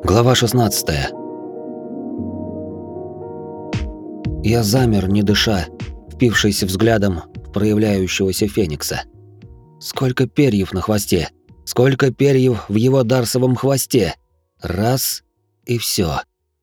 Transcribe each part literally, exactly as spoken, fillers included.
Глава шестнадцатая. Я замер, не дыша, впившись взглядом в проявляющегося феникса. Сколько перьев на хвосте! Сколько перьев в его дарсовом хвосте! Раз — и все.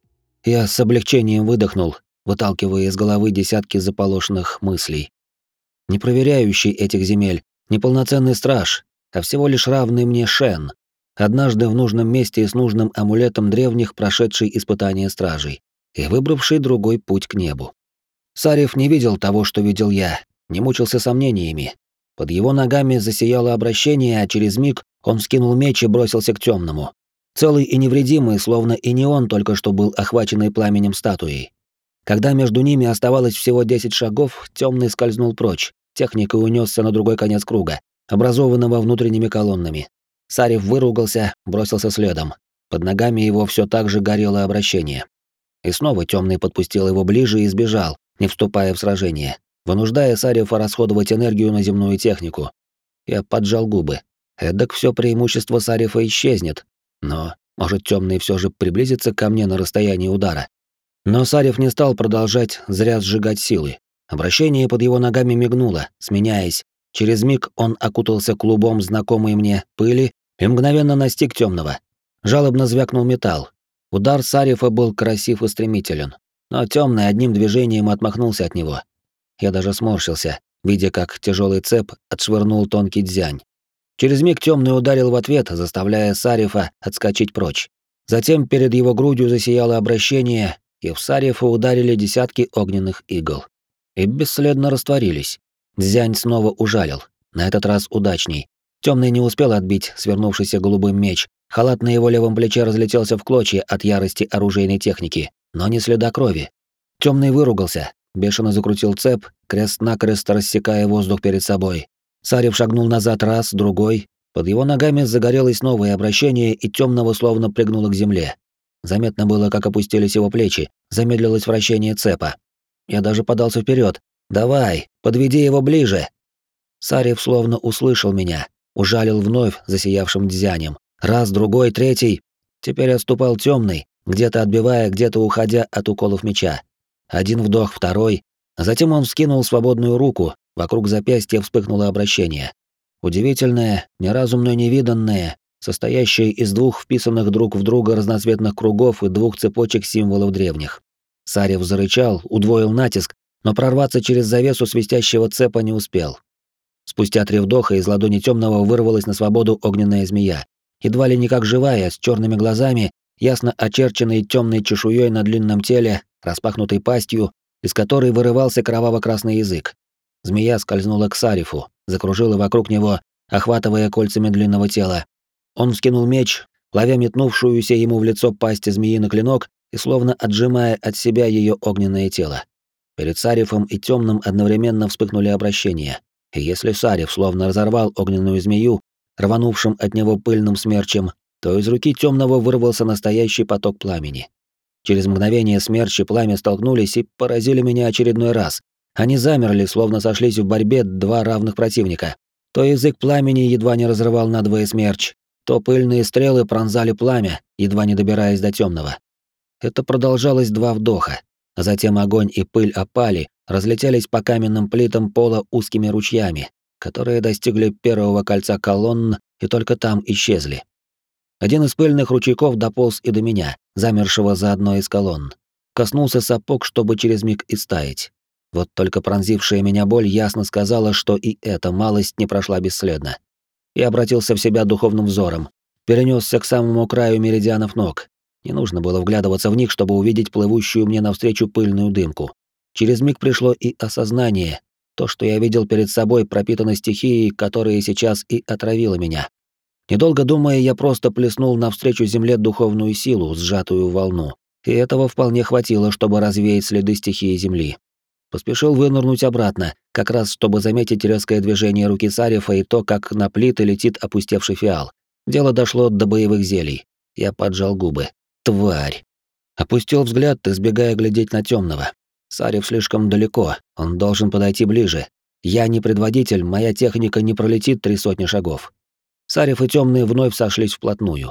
Я с облегчением выдохнул, выталкивая из головы десятки заполошенных мыслей. Не проверяющий этих земель, не полноценный страж, а всего лишь равный мне Шен, однажды в нужном месте и с нужным амулетом древних, прошедший испытание стражей и выбравший другой путь к небу. Сарев не видел того, что видел я, не мучился сомнениями. Под его ногами засияло обращение, а через миг он вскинул меч и бросился к темному. Целый и невредимый, словно и не он только что был охваченный пламенем статуей. Когда между ними оставалось всего десять шагов, темный скользнул прочь, техникой унесся на другой конец круга, образованного внутренними колоннами. Сарев выругался, бросился следом. Под ногами его все так же горело обращение. И снова темный подпустил его ближе и сбежал, не вступая в сражение, вынуждая Сарефа расходовать энергию на земную технику. Я поджал губы. Эдак все преимущество Сарефа исчезнет. Но, может, темный все же приблизится ко мне на расстоянии удара. Но Сарев не стал продолжать зря сжигать силы. Обращение под его ногами мигнуло, сменяясь. Через миг он окутался клубом знакомой мне пыли и мгновенно настиг темного. Жалобно звякнул металл. Удар Сарефа был красив и стремителен, но темный одним движением отмахнулся от него. Я даже сморщился, видя, как тяжелый цеп отшвырнул тонкий дзянь. Через миг темный ударил в ответ, заставляя Сарефа отскочить прочь. Затем перед его грудью засияло обращение, и в Сарефа ударили десятки огненных игл. И бесследно растворились. Дзянь снова ужалил, на этот раз удачней. Темный не успел отбить свернувшийся голубым меч. Халат на его левом плече разлетелся в клочья от ярости оружейной техники, но не следа крови. Темный выругался, бешено закрутил цеп, крест-накрест рассекая воздух перед собой. Сарев шагнул назад раз, другой. Под его ногами загорелось новое обращение, и темного словно пригнуло к земле. Заметно было, как опустились его плечи, замедлилось вращение цепа. Я даже подался вперед. «Давай, подведи его ближе!» Сарев словно услышал меня, ужалил вновь засиявшим дзянем. Раз, другой, третий. Теперь отступал темный, где-то отбивая, где-то уходя от уколов меча. Один вдох, второй. А затем он вскинул свободную руку, вокруг запястья вспыхнуло обращение. Удивительное, ни разу мной не виданное, состоящее из двух вписанных друг в друга разноцветных кругов и двух цепочек символов древних. Сарев зарычал, удвоил натиск, но прорваться через завесу свистящего цепа не успел. Спустя три вдоха из ладони темного вырвалась на свободу огненная змея. Едва ли не как живая, с черными глазами, ясно очерченной темной чешуей на длинном теле, распахнутой пастью, из которой вырывался кроваво-красный язык. Змея скользнула к Сарефу, закружила вокруг него, охватывая кольцами длинного тела. Он вскинул меч, ловя метнувшуюся ему в лицо пасть змеи на клинок и словно отжимая от себя ее огненное тело. Перед Сарефом и темным одновременно вспыхнули обращения. И если Сарев словно разорвал огненную змею, рванувшим от него пыльным смерчем, то из руки темного вырвался настоящий поток пламени. Через мгновение смерч и пламя столкнулись и поразили меня очередной раз. Они замерли, словно сошлись в борьбе два равных противника. То язык пламени едва не разрывал надвое смерч, то пыльные стрелы пронзали пламя, едва не добираясь до темного. Это продолжалось два вдоха, а затем огонь и пыль опали, разлетелись по каменным плитам пола узкими ручьями, которые достигли первого кольца колонн и только там исчезли. Один из пыльных ручейков дополз и до меня, замершего за одной из колонн. Коснулся сапог, чтобы через миг истаять. Вот только пронзившая меня боль ясно сказала, что и эта малость не прошла бесследно. Я обратился в себя духовным взором, перенесся к самому краю меридианов ног. Не нужно было вглядываться в них, чтобы увидеть плывущую мне навстречу пыльную дымку. Через миг пришло и осознание. То, что я видел перед собой, пропитано стихией, которая сейчас и отравила меня. Недолго думая, я просто плеснул навстречу земле духовную силу, сжатую в волну, и этого вполне хватило, чтобы развеять следы стихии земли. Поспешил вынырнуть обратно, как раз чтобы заметить резкое движение руки Сарефа и то, как на плиты летит опустевший фиал. Дело дошло до боевых зелий. Я поджал губы. Тварь! Опустил взгляд, избегая глядеть на темного. Сарев слишком далеко, он должен подойти ближе. Я не предводитель, моя техника не пролетит три сотни шагов. Сарев и темный вновь сошлись вплотную.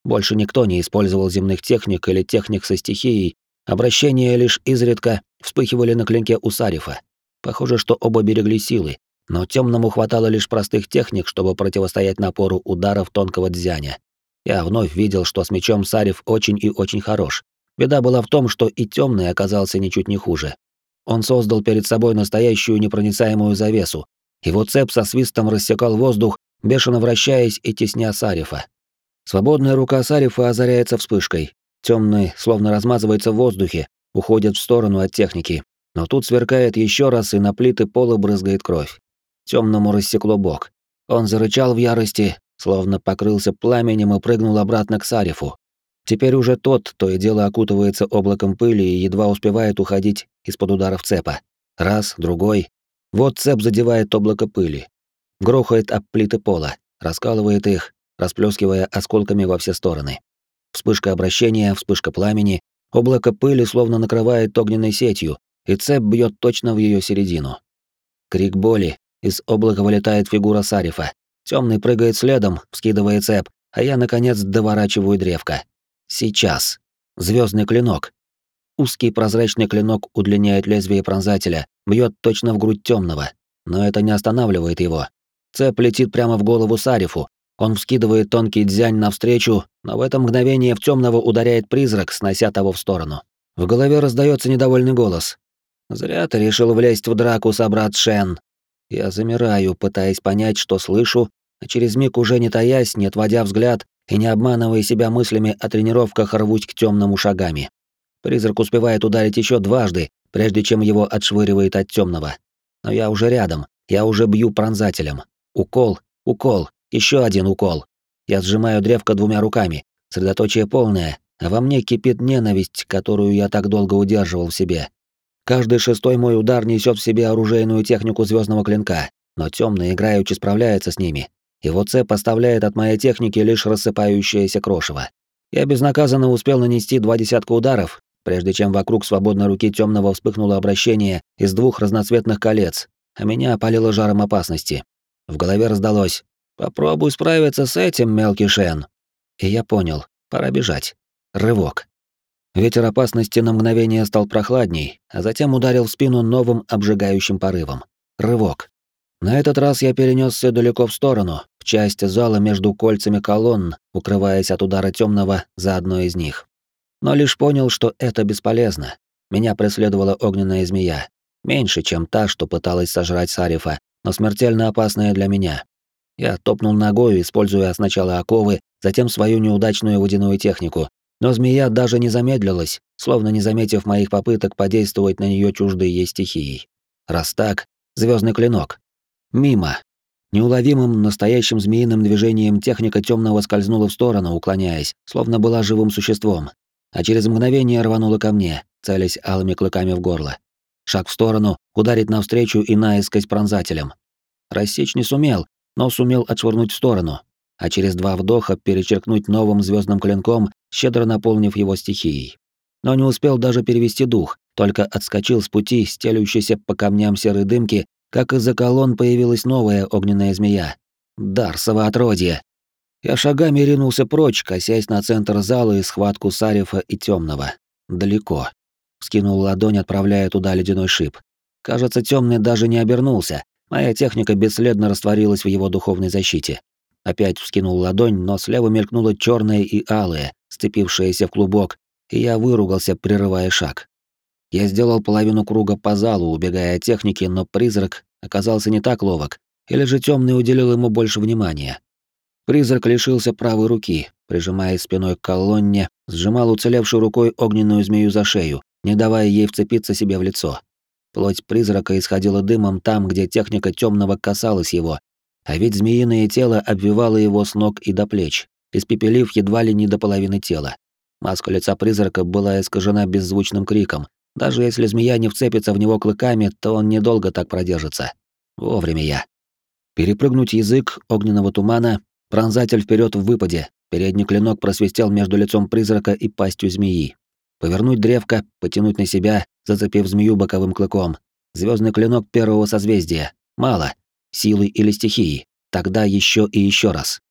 Больше никто не использовал земных техник или техник со стихией, обращения лишь изредка вспыхивали на клинке у Сарифа. Похоже, что оба берегли силы, но темному хватало лишь простых техник, чтобы противостоять напору ударов тонкого дзяня. Я вновь видел, что с мечом Сариф очень и очень хорош. Беда была в том, что и темный оказался ничуть не хуже. Он создал перед собой настоящую непроницаемую завесу. Его цепь со свистом рассекал воздух, бешено вращаясь и тесня Сарифа. Свободная рука Сарифа озаряется вспышкой. Темный словно размазывается в воздухе, уходит в сторону от техники. Но тут сверкает еще раз, и на плиты пола брызгает кровь. Темному рассекло бок. Он зарычал в ярости, словно покрылся пламенем и прыгнул обратно к Сарифу. Теперь уже тот то и дело окутывается облаком пыли и едва успевает уходить из-под ударов цепа. Раз, другой. Вот цеп задевает облако пыли. Грохает об плиты пола, раскалывает их, расплескивая осколками во все стороны. Вспышка обращения, вспышка пламени, облако пыли словно накрывает огненной сетью, и цепь бьет точно в ее середину. Крик боли, из облака вылетает фигура Сарифа. Темный прыгает следом, вскидывая цепь, а я, наконец, доворачиваю древко. Сейчас. Звездный клинок. Узкий прозрачный клинок удлиняет лезвие пронзателя, бьет точно в грудь темного. Но это не останавливает его. Цепь летит прямо в голову Сарифу. Он вскидывает тонкий дзянь навстречу, но в это мгновение в темного ударяет призрак, снося того в сторону. В голове раздается недовольный голос. «Зря ты решил влезть в драку, собрат Шен». Я замираю, пытаясь понять, что слышу, а через миг уже не таясь, не отводя взгляд и не обманывая себя мыслями о тренировках, рвусь к темному шагами. Призрак успевает ударить еще дважды, прежде чем его отшвыривает от темного. Но я уже рядом, я уже бью пронзателем. Укол, укол, еще один укол. Я сжимаю древко двумя руками, средоточие полное, а во мне кипит ненависть, которую я так долго удерживал в себе. Каждый шестой мой удар несет в себе оружейную технику звездного клинка, но темный играючи справляется с ними. Его цепь поставляет от моей техники лишь рассыпающееся крошево. Я безнаказанно успел нанести два десятка ударов, прежде чем вокруг свободной руки темного вспыхнуло обращение из двух разноцветных колец, а меня опалило жаром опасности. В голове раздалось: «Попробуй справиться с этим, мелкий Шен». И я понял, пора бежать. Рывок. Ветер опасности на мгновение стал прохладней, а затем ударил в спину новым обжигающим порывом. Рывок. На этот раз я перенесся далеко в сторону, в часть зала между кольцами колонн, укрываясь от удара темного за одной из них. Но лишь понял, что это бесполезно. Меня преследовала огненная змея. Меньше, чем та, что пыталась сожрать Сарифа, но смертельно опасная для меня. Я топнул ногой, используя сначала оковы, затем свою неудачную водяную технику. Но змея даже не замедлилась, словно не заметив моих попыток подействовать на нее чуждой ей стихией. Раз так, звездный клинок. Мимо. Неуловимым, настоящим змеиным движением техника темного скользнула в сторону, уклоняясь, словно была живым существом. А через мгновение рванула ко мне, целясь алыми клыками в горло. Шаг в сторону, ударить навстречу и наискось пронзателем. Рассечь не сумел, но сумел отшвырнуть в сторону, а через два вдоха перечеркнуть новым звездным клинком, щедро наполнив его стихией. Но не успел даже перевести дух, только отскочил с пути, стелющейся по камням серой дымки, как из-за колонн появилась новая огненная змея. Дарсово отродье. Я шагами ринулся прочь, косясь на центр зала и схватку Сарифа и темного. Далеко. Вскинул ладонь, отправляя туда ледяной шип. Кажется, темный даже не обернулся. Моя техника бесследно растворилась в его духовной защите. Опять вскинул ладонь, но слева мелькнуло черное и алое, сцепившееся в клубок, и я выругался, прерывая шаг. Я сделал половину круга по залу, убегая от техники, но призрак оказался не так ловок, или же темный уделил ему больше внимания. Призрак лишился правой руки, прижимая спиной к колонне, сжимал уцелевшей рукой огненную змею за шею, не давая ей вцепиться себе в лицо. Плоть призрака исходила дымом там, где техника темного касалась его, а ведь змеиное тело обвивало его с ног и до плеч, испепелив едва ли не до половины тела. Маска лица призрака была искажена беззвучным криком. Даже если змея не вцепится в него клыками, то он недолго так продержится. Вовремя я. Перепрыгнуть язык огненного тумана, пронзатель вперед в выпаде, передний клинок просвистел между лицом призрака и пастью змеи. Повернуть древко, потянуть на себя, зацепив змею боковым клыком. Звездный клинок первого созвездия. Мало. Силы или стихии. Тогда еще и еще раз.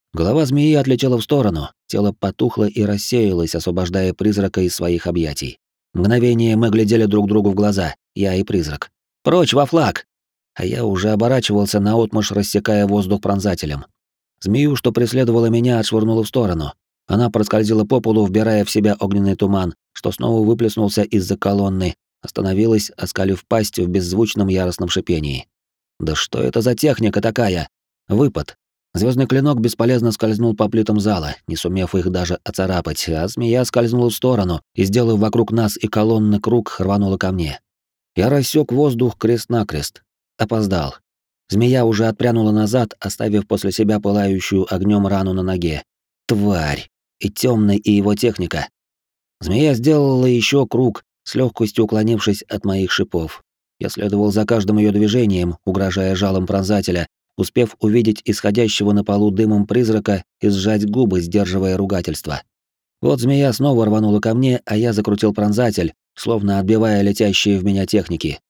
Голова змеи отлетела в сторону, тело потухло и рассеялось, освобождая призрака из своих объятий. Мгновение мы глядели друг другу в глаза, я и призрак. «Прочь во флаг!» А я уже оборачивался наотмашь, рассекая воздух пронзателем. Змею, что преследовала меня, отшвырнула в сторону. Она проскользила по полу, вбирая в себя огненный туман, что снова выплеснулся из-за колонны, остановилась, оскалив пасть в беззвучном яростном шипении. «Да что это за техника такая?» Выпад. Звездный клинок бесполезно скользнул по плитам зала, не сумев их даже оцарапать, а змея скользнула в сторону и, сделав вокруг нас и колонны круг, рванула ко мне. Я рассек воздух крест-накрест. Опоздал. Змея уже отпрянула назад, оставив после себя пылающую огнем рану на ноге. Тварь! И темный, и его техника. Змея сделала еще круг, с легкостью уклонившись от моих шипов. Я следовал за каждым ее движением, угрожая жалом пронзателя, успев увидеть исходящего на полу дымом призрака и сжать губы, сдерживая ругательство. Вот змея снова рванула ко мне, а я закрутил пронзатель, словно отбивая летящие в меня техники.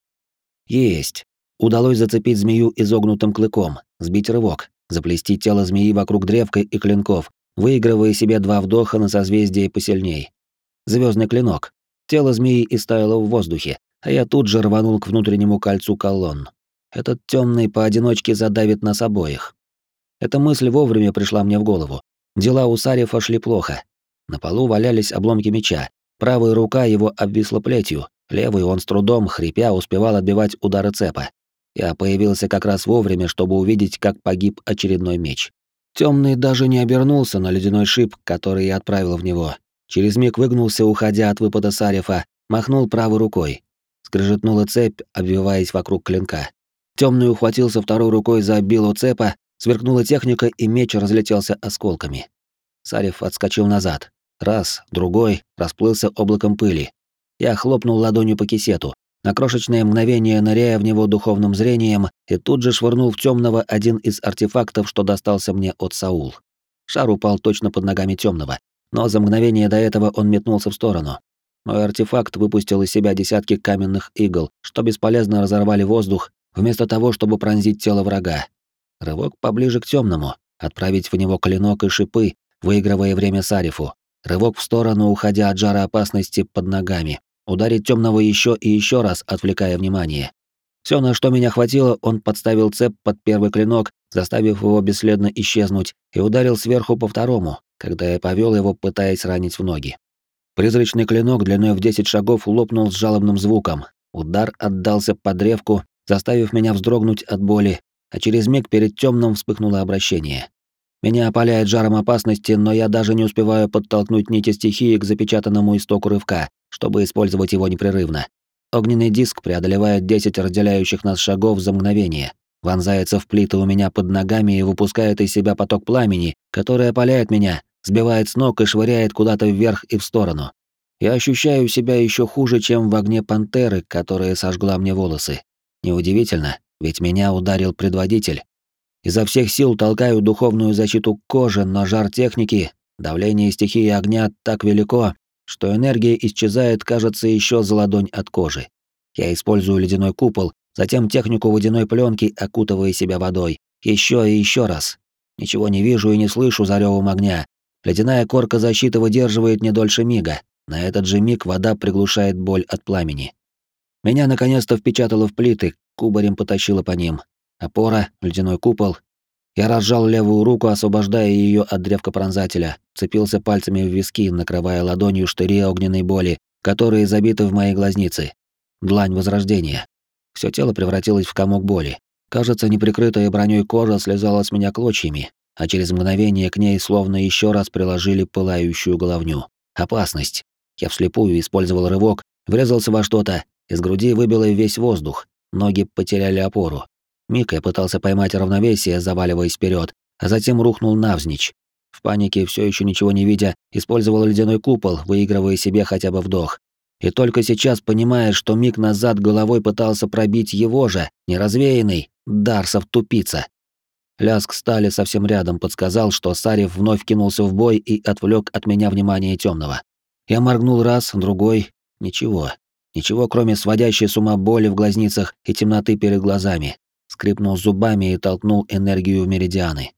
Есть. Удалось зацепить змею изогнутым клыком, сбить рывок, заплести тело змеи вокруг древка и клинков, выигрывая себе два вдоха на созвездие посильней. Звездный клинок. Тело змеи истаяло в воздухе, а я тут же рванул к внутреннему кольцу колонн. Этот темный поодиночке задавит нас обоих. Эта мысль вовремя пришла мне в голову. Дела у Сарифа шли плохо. На полу валялись обломки меча. Правая рука его обвисла плетью, левый он с трудом, хрипя, успевал отбивать удары цепа. Я появился как раз вовремя, чтобы увидеть, как погиб очередной меч. Темный даже не обернулся на ледяной шип, который я отправил в него. Через миг выгнулся, уходя от выпада Сарифа, махнул правой рукой. Скрежетнула цепь, обвиваясь вокруг клинка. Темный ухватился второй рукой за билу цепа, сверкнула техника, и меч разлетелся осколками. Сариф отскочил назад. Раз, другой, расплылся облаком пыли. Я хлопнул ладонью по кисету, на крошечное мгновение ныряя в него духовным зрением, и тут же швырнул в темного один из артефактов, что достался мне от Саул. Шар упал точно под ногами темного, но за мгновение до этого он метнулся в сторону. Мой артефакт выпустил из себя десятки каменных игл, что бесполезно разорвали воздух, вместо того, чтобы пронзить тело врага. Рывок поближе к темному, отправить в него клинок и шипы, выигрывая время Сарифу. Рывок в сторону, уходя от жара опасности под ногами. Ударить темного еще и еще раз, отвлекая внимание. Все, на что меня хватило, он подставил цеп под первый клинок, заставив его бесследно исчезнуть, и ударил сверху по второму, когда я повел его, пытаясь ранить в ноги. Призрачный клинок длиной в десять шагов лопнул с жалобным звуком. Удар отдался под древку, заставив меня вздрогнуть от боли, а через миг перед темным вспыхнуло обращение. Меня опаляет жаром опасности, но я даже не успеваю подтолкнуть нити стихии к запечатанному истоку рывка, чтобы использовать его непрерывно. Огненный диск преодолевает десять разделяющих нас шагов за мгновение, вонзается в плиты у меня под ногами и выпускает из себя поток пламени, который опаляет меня, сбивает с ног и швыряет куда-то вверх и в сторону. Я ощущаю себя еще хуже, чем в огне пантеры, которая сожгла мне волосы. Неудивительно, ведь меня ударил предводитель. Изо всех сил толкаю духовную защиту к коже, но жар техники, давление стихии огня так велико, что энергия исчезает, кажется, еще за ладонь от кожи. Я использую ледяной купол, затем технику водяной пленки, окутывая себя водой. Еще и еще раз. Ничего не вижу и не слышу за ревом огня. Ледяная корка защиты выдерживает не дольше мига. На этот же миг вода приглушает боль от пламени. Меня наконец-то впечатало в плиты, кубарем потащило по ним. Опора, ледяной купол. Я разжал левую руку, освобождая ее от древка пронзателя, цепился пальцами в виски, накрывая ладонью штыри огненной боли, которые забиты в мои глазницы. Длань возрождения. Все тело превратилось в комок боли. Кажется, неприкрытая броней кожа слезала с меня клочьями, а через мгновение к ней словно еще раз приложили пылающую головню. Опасность. Я вслепую использовал рывок, врезался во что-то, из груди выбило весь воздух, ноги потеряли опору. Миг я пытался поймать равновесие, заваливаясь вперед, а затем рухнул навзничь. В панике, все еще ничего не видя, использовал ледяной купол, выигрывая себе хотя бы вдох. И только сейчас, понимая, что миг назад головой пытался пробить его же, неразвеянный, Дарсов тупица. Лязг стали совсем рядом подсказал, что Сариф вновь кинулся в бой и отвлек от меня внимание темного. Я моргнул раз, другой. Ничего. Ничего, кроме сводящей с ума боли в глазницах и темноты перед глазами. Скрипнул зубами и толкнул энергию в меридианы.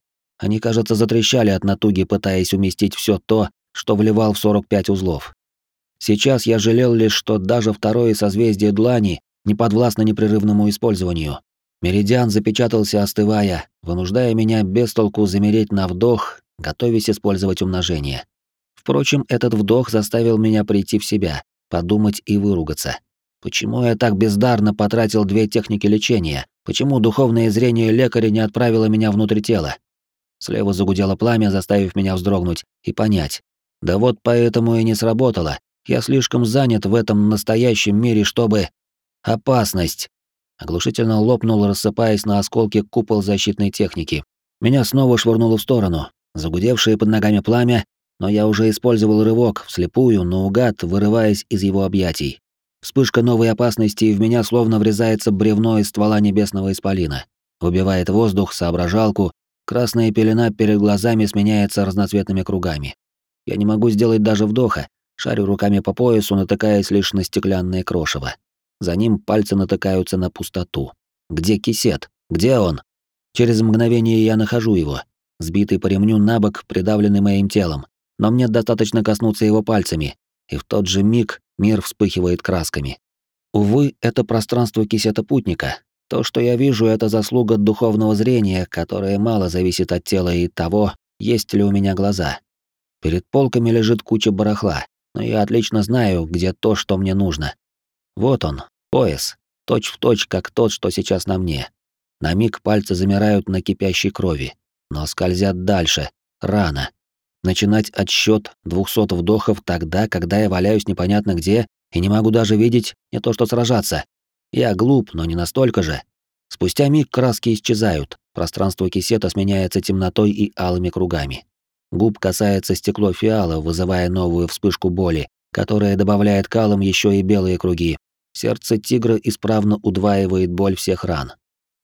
Они, кажется, затрещали от натуги, пытаясь уместить все то, что вливал в сорок пять узлов. Сейчас я жалел лишь, что даже второе созвездие длани не подвластно непрерывному использованию. Меридиан запечатался, остывая, вынуждая меня без толку замереть на вдох, готовясь использовать умножение. Впрочем, этот вдох заставил меня прийти в себя, подумать и выругаться. Почему я так бездарно потратил две техники лечения? Почему духовное зрение лекаря не отправило меня внутрь тела? Слева загудело пламя, заставив меня вздрогнуть и понять. Да вот поэтому и не сработало. Я слишком занят в этом настоящем мире, чтобы... Опасность! Оглушительно лопнул, рассыпаясь на осколки купол защитной техники. Меня снова швырнуло в сторону. Загудевшее под ногами пламя, но я уже использовал рывок, вслепую, наугад, вырываясь из его объятий. Вспышка новой опасности, и в меня словно врезается бревно из ствола небесного исполина. Выбивает воздух, соображалку, красная пелена перед глазами сменяется разноцветными кругами. Я не могу сделать даже вдоха, шарю руками по поясу, натыкаясь лишь на стеклянное крошево. За ним пальцы натыкаются на пустоту. Где кисет? Где он? Через мгновение я нахожу его, сбитый по ремню набок, придавленный моим телом, но мне достаточно коснуться его пальцами, и в тот же миг мир вспыхивает красками. Увы, это пространство кисета путника. То, что я вижу, это заслуга духовного зрения, которое мало зависит от тела и того, есть ли у меня глаза. Перед полками лежит куча барахла, но я отлично знаю, где то, что мне нужно. Вот он, пояс, точь-в-точь, как тот, что сейчас на мне. На миг пальцы замирают на кипящей крови, но скользят дальше, рано. Начинать отсчет двухсот вдохов тогда, когда я валяюсь непонятно где и не могу даже видеть, не то что сражаться. Я глуп, но не настолько же. Спустя миг краски исчезают, пространство кисета сменяется темнотой и алыми кругами. Губ касается стекло фиала, вызывая новую вспышку боли, которая добавляет к алым еще и белые круги. Сердце тигра исправно удваивает боль всех ран.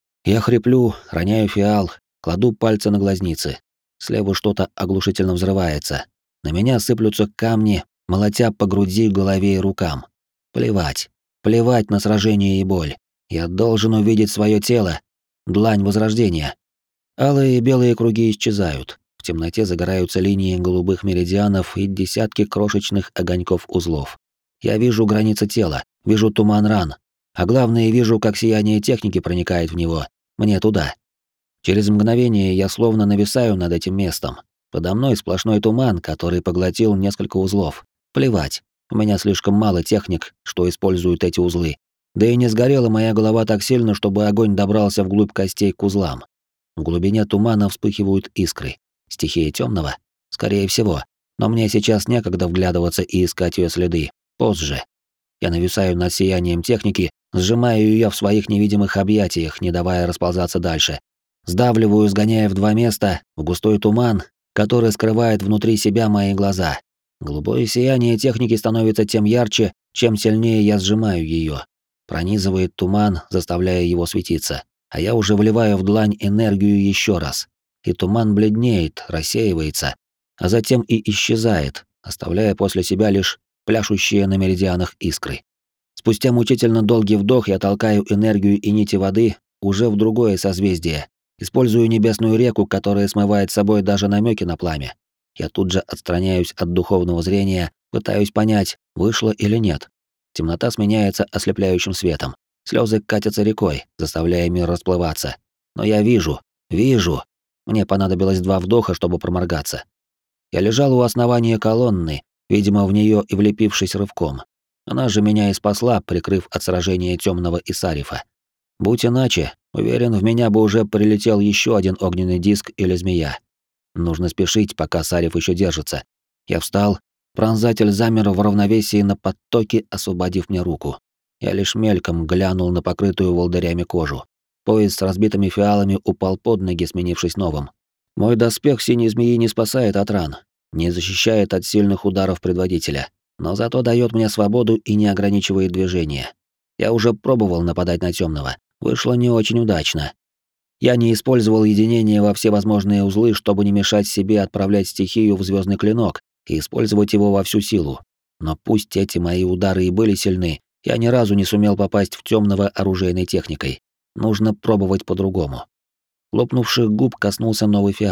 Я хриплю, роняю фиал, кладу пальцы на глазницы. Слева что-то оглушительно взрывается. На меня сыплются камни, молотя по груди, голове и рукам. Плевать. Плевать на сражение и боль. Я должен увидеть свое тело. Длань возрождения. Алые и белые круги исчезают. В темноте загораются линии голубых меридианов и десятки крошечных огоньков узлов. Я вижу границы тела, вижу туман ран. А главное, вижу, как сияние техники проникает в него. Мне туда. Через мгновение я словно нависаю над этим местом. Подо мной сплошной туман, который поглотил несколько узлов. Плевать, у меня слишком мало техник, что используют эти узлы. Да и не сгорела моя голова так сильно, чтобы огонь добрался вглубь костей к узлам. В глубине тумана вспыхивают искры. Стихия темного? Скорее всего. Но мне сейчас некогда вглядываться и искать ее следы. Позже. Я нависаю над сиянием техники, сжимаю ее в своих невидимых объятиях, не давая расползаться дальше. Сдавливаю, сгоняя в два места, в густой туман, который скрывает внутри себя мои глаза. Голубое сияние техники становится тем ярче, чем сильнее я сжимаю ее. Пронизывает туман, заставляя его светиться, а я уже вливаю в длань энергию еще раз. И туман бледнеет, рассеивается, а затем и исчезает, оставляя после себя лишь пляшущие на меридианах искры. Спустя мучительно долгий вдох я толкаю энергию и нити воды уже в другое созвездие. Использую небесную реку, которая смывает с собой даже намеки на пламя. Я тут же отстраняюсь от духовного зрения, пытаюсь понять, вышло или нет. Темнота сменяется ослепляющим светом. Слезы катятся рекой, заставляя мир расплываться. Но я вижу, вижу. Мне понадобилось два вдоха, чтобы проморгаться. Я лежал у основания колонны, видимо, в нее и влепившись рывком. Она же меня и спасла, прикрыв от сражения темного и Сарифа. Будь иначе, уверен, в меня бы уже прилетел еще один огненный диск или змея. Нужно спешить, пока Сариф еще держится. Я встал, пронзатель замер в равновесии на подтоке, освободив мне руку. Я лишь мельком глянул на покрытую волдырями кожу. Пояс с разбитыми фиалами упал под ноги, сменившись новым. Мой доспех синей змеи не спасает от ран, не защищает от сильных ударов предводителя, но зато дает мне свободу и не ограничивает движение. Я уже пробовал нападать на темного. Вышло не очень удачно. Я не использовал единение во все возможные узлы, чтобы не мешать себе отправлять стихию в звездный клинок и использовать его во всю силу. Но пусть эти мои удары и были сильны, я ни разу не сумел попасть в темного оружейной техникой. Нужно пробовать по-другому. Лопнувших губ коснулся новый фиал.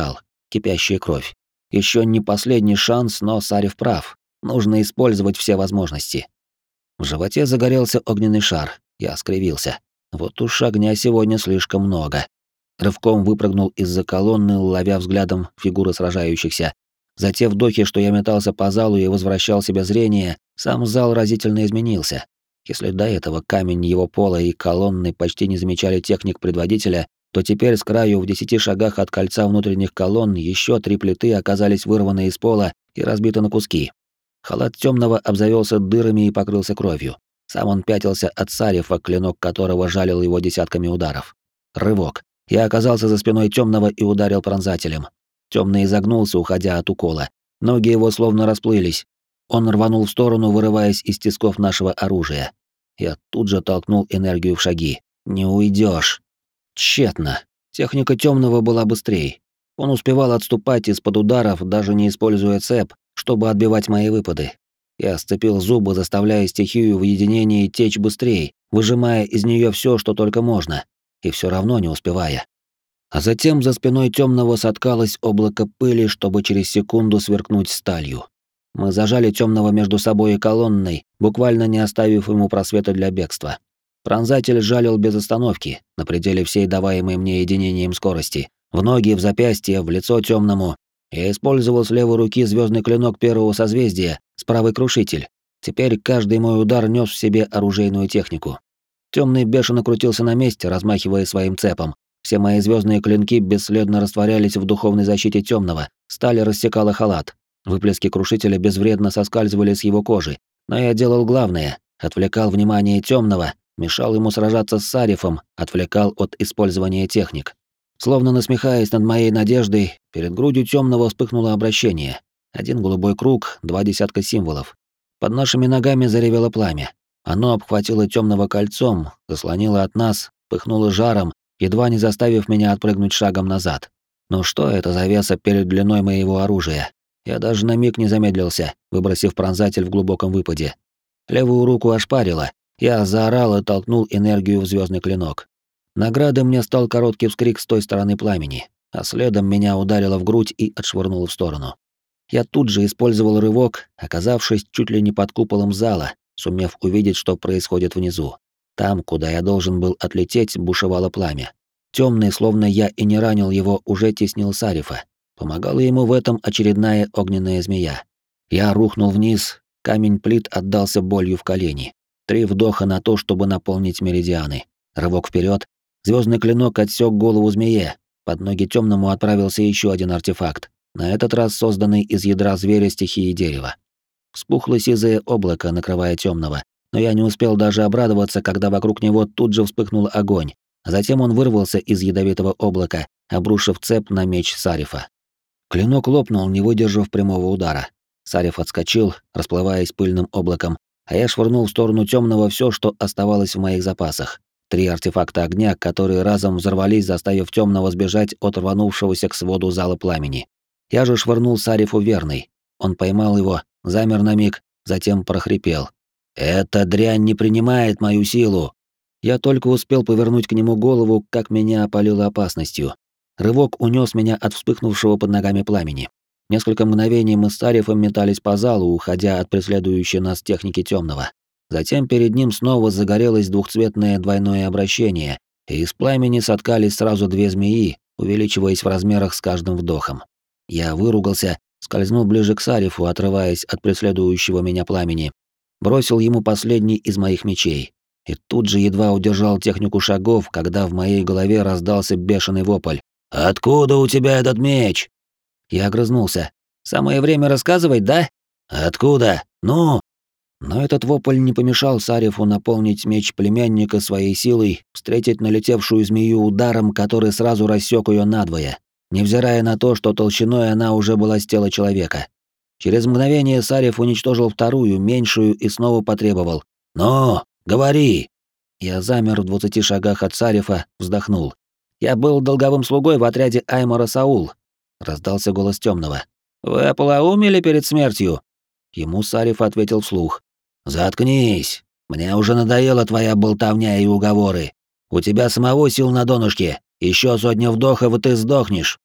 кипящая кровь. Еще не последний шанс, но Сарев прав. Нужно использовать все возможности. В животе загорелся огненный шар. Я скривился. Вот уж огня сегодня слишком много. Рывком выпрыгнул из-за колонны, ловя взглядом фигуры сражающихся. За те вдохи, что я метался по залу и возвращал себе зрение, сам зал разительно изменился. Если до этого камень его пола и колонны почти не замечали техник предводителя, то теперь с краю в десяти шагах от кольца внутренних колонн еще три плиты оказались вырваны из пола и разбиты на куски. Халат темного обзавелся дырами и покрылся кровью. Сам он пятился от Сарифа, клинок которого жалил его десятками ударов. Рывок. Я оказался за спиной темного и ударил пронзателем. Темный изогнулся, уходя от укола. Ноги его словно расплылись. Он рванул в сторону, вырываясь из тисков нашего оружия. Я тут же толкнул энергию в шаги. Не уйдешь. Тщетно. Техника темного была быстрее. Он успевал отступать из-под ударов, даже не используя цеп, чтобы отбивать мои выпады. Я сцепил зубы, заставляя стихию в единении течь быстрее, выжимая из нее все, что только можно, и все равно не успевая. А затем за спиной темного соткалось облако пыли, чтобы через секунду сверкнуть сталью. Мы зажали темного между собой и колонной, буквально не оставив ему просвета для бегства. Пронзатель жалил без остановки, на пределе всей даваемой мне единением скорости. В ноги, в запястье, в лицо темному. Я использовал с левой руки звездный клинок первого созвездия, с правой крушитель. Теперь каждый мой удар нес в себе оружейную технику. Темный бешено крутился на месте, размахивая своим цепом. Все мои звездные клинки бесследно растворялись в духовной защите темного. Сталь рассекала халат. Выплески крушителя безвредно соскальзывали с его кожи. Но я делал главное: отвлекал внимание темного, мешал ему сражаться с Сарифом, отвлекал от использования техник. Словно насмехаясь над моей надеждой, перед грудью темного вспыхнуло обращение. Один голубой круг, два десятка символов. Под нашими ногами заревело пламя. Оно обхватило темного кольцом, заслонило от нас, пыхнуло жаром, едва не заставив меня отпрыгнуть шагом назад. Но что это за веса перед длиной моего оружия? Я даже на миг не замедлился, выбросив пронзатель в глубоком выпаде. Левую руку ошпарило. Я заорал и толкнул энергию в звездный клинок. Наградой мне стал короткий вскрик с той стороны пламени, а следом меня ударило в грудь и отшвырнуло в сторону. Я тут же использовал рывок, оказавшись чуть ли не под куполом зала, сумев увидеть, что происходит внизу. Там, куда я должен был отлететь, бушевало пламя. Темный, словно я и не ранил его, уже теснил Сарифа. Помогала ему в этом очередная огненная змея. Я рухнул вниз, камень плит отдался болью в колени. Три вдоха на то, чтобы наполнить меридианы. Рывок вперед. Звездный клинок отсек голову змее. Под ноги темному отправился еще один артефакт, на этот раз созданный из ядра зверя стихии дерева. Вспухло сизое облако, накрывая темного, но я не успел даже обрадоваться, когда вокруг него тут же вспыхнул огонь. Затем он вырвался из ядовитого облака, обрушив цепь на меч Сарифа. Клинок лопнул, не выдержав прямого удара. Сариф отскочил, расплываясь пыльным облаком, а я швырнул в сторону темного все, что оставалось в моих запасах. Три артефакта огня, которые разом взорвались, заставив темного сбежать от рванувшегося к своду зала пламени. Я же швырнул Сарифу верный. Он поймал его, замер на миг, затем прохрипел: «Эта дрянь не принимает мою силу!» Я только успел повернуть к нему голову, как меня опалило опасностью. Рывок унес меня от вспыхнувшего под ногами пламени. Несколько мгновений мы с Сарифом метались по залу, уходя от преследующей нас техники темного. Затем перед ним снова загорелось двухцветное двойное обращение, и из пламени соткались сразу две змеи, увеличиваясь в размерах с каждым вдохом. Я выругался, скользнул ближе к Сарифу, отрываясь от преследующего меня пламени, бросил ему последний из моих мечей, и тут же едва удержал технику шагов, когда в моей голове раздался бешеный вопль: «Откуда у тебя этот меч?» Я огрызнулся. «Самое время рассказывать, да?» «Откуда? Ну?» Но этот вопль не помешал Сарифу наполнить меч племянника своей силой, встретить налетевшую змею ударом, который сразу рассек ее надвое, невзирая на то, что толщиной она уже была с тела человека. Через мгновение Сариф уничтожил вторую, меньшую, и снова потребовал: «Ну, говори!» Я замер в двадцати шагах от Сарифа, вздохнул. «Я был долговым слугой в отряде Аймара Саул», — раздался голос темного. «Вы ополоумели перед смертью?» Ему Сариф ответил вслух: «Заткнись! Мне уже надоела твоя болтовня и уговоры. У тебя самого сил на донышке. Еще сотня вдохов, и ты сдохнешь».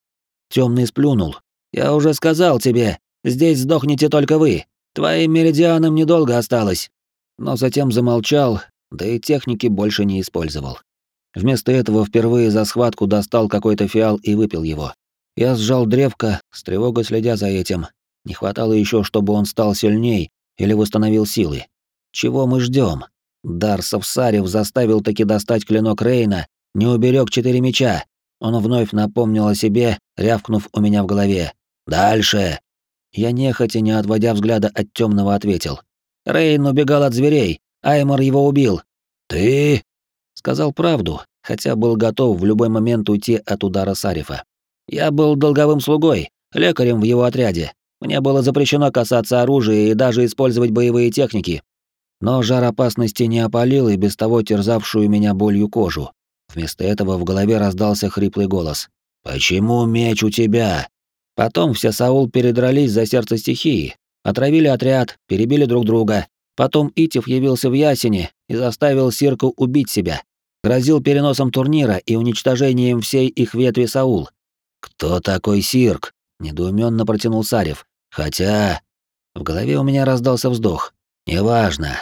Темный сплюнул. «Я уже сказал тебе, здесь сдохнете только вы. Твоим меридианам недолго осталось». Но затем замолчал, да и техники больше не использовал. Вместо этого впервые за схватку достал какой-то фиал и выпил его. Я сжал древко, с тревогой следя за этим. Не хватало еще, чтобы он стал сильней или восстановил силы. Чего мы ждем? Дарсов Сарев заставил таки достать клинок Рейна, не уберег четыре меча. Он вновь напомнил о себе, рявкнув у меня в голове. «Дальше!» Я нехотя, не отводя взгляда от темного, ответил. «Рейн убегал от зверей, Аймор его убил». «Ты?» Сказал правду, хотя был готов в любой момент уйти от удара Сарифа. «Я был долговым слугой, лекарем в его отряде. Мне было запрещено касаться оружия и даже использовать боевые техники. Но жар опасности не опалил и без того терзавшую меня болью кожу. Вместо этого в голове раздался хриплый голос. «Почему меч у тебя?» Потом все Саул передрались за сердце стихии, отравили отряд, перебили друг друга. Потом Итив явился в Ясене и заставил Сирку убить себя. Грозил переносом турнира и уничтожением всей их ветви Саул. «Кто такой Сирк?» — недоуменно протянул Сарев. «Хотя...» В голове у меня раздался вздох. «Неважно.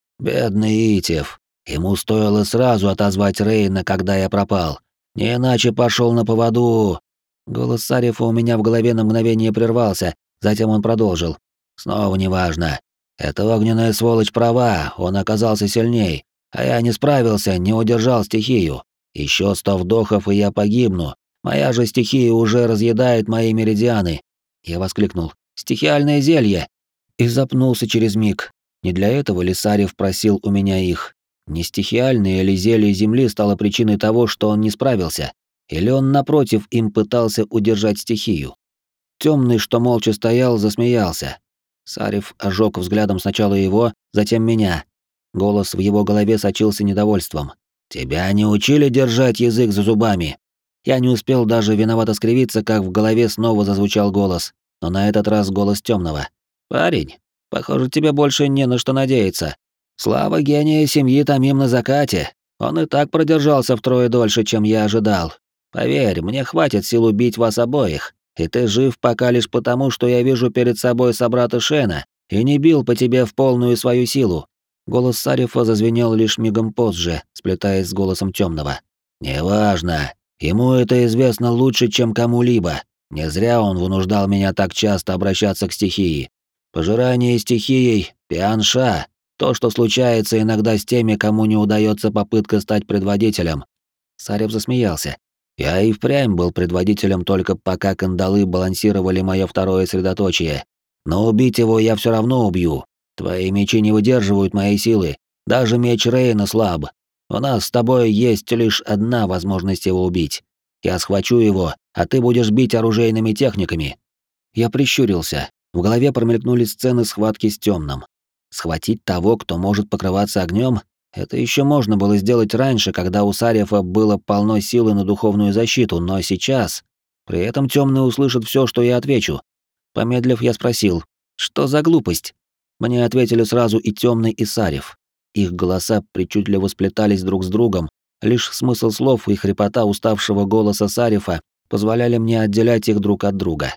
Бедный Итив. Ему стоило сразу отозвать Рейна, когда я пропал. Не иначе пошел на поводу...» Голос Сарифа у меня в голове на мгновение прервался, затем он продолжил. «Снова неважно. Эта огненная сволочь права, он оказался сильней, а я не справился, не удержал стихию. Еще сто вдохов, и я погибну. Моя же стихия уже разъедает мои меридианы». Я воскликнул. «Стихиальное зелье!» И запнулся через миг. Не для этого ли Сарев просил у меня их? Не стихиальное или зелье земли стало причиной того, что он не справился? Или он, напротив, им пытался удержать стихию? Темный, что молча стоял, засмеялся. Сарев ожег взглядом сначала его, затем меня. Голос в его голове сочился недовольством. «Тебя не учили держать язык за зубами?» Я не успел даже виновато скривиться, как в голове снова зазвучал голос, но на этот раз голос темного. «Парень, похоже, тебе больше не на что надеяться. Слава гения семьи томим на закате. Он и так продержался втрое дольше, чем я ожидал. Поверь, мне хватит сил убить вас обоих, и ты жив пока лишь потому, что я вижу перед собой собрата Шена и не бил по тебе в полную свою силу». Голос Сарифа зазвенел лишь мигом позже, сплетаясь с голосом темного. «Неважно. Ему это известно лучше, чем кому-либо. Не зря он вынуждал меня так часто обращаться к стихии. Пожирание стихией — пианша, то, что случается иногда с теми, кому не удается попытка стать предводителем». Сарев засмеялся. «Я и впрямь был предводителем только пока кандалы балансировали мое второе средоточие. Но убить его я все равно убью. Твои мечи не выдерживают моей силы. Даже меч Рейна слаб. У нас с тобой есть лишь одна возможность его убить. Я схвачу его, а ты будешь бить оружейными техниками». Я прищурился. В голове промелькнули сцены схватки с темным. Схватить того, кто может покрываться огнем, это еще можно было сделать раньше, когда у Сарефа было полно силы на духовную защиту, но сейчас... При этом темный услышит все, что я отвечу. Помедлив, я спросил, что за глупость? Мне ответили сразу и темный, и Сарев. Их голоса причудливо сплетались друг с другом, лишь смысл слов и хрипота уставшего голоса Сарефа позволяли мне отделять их друг от друга.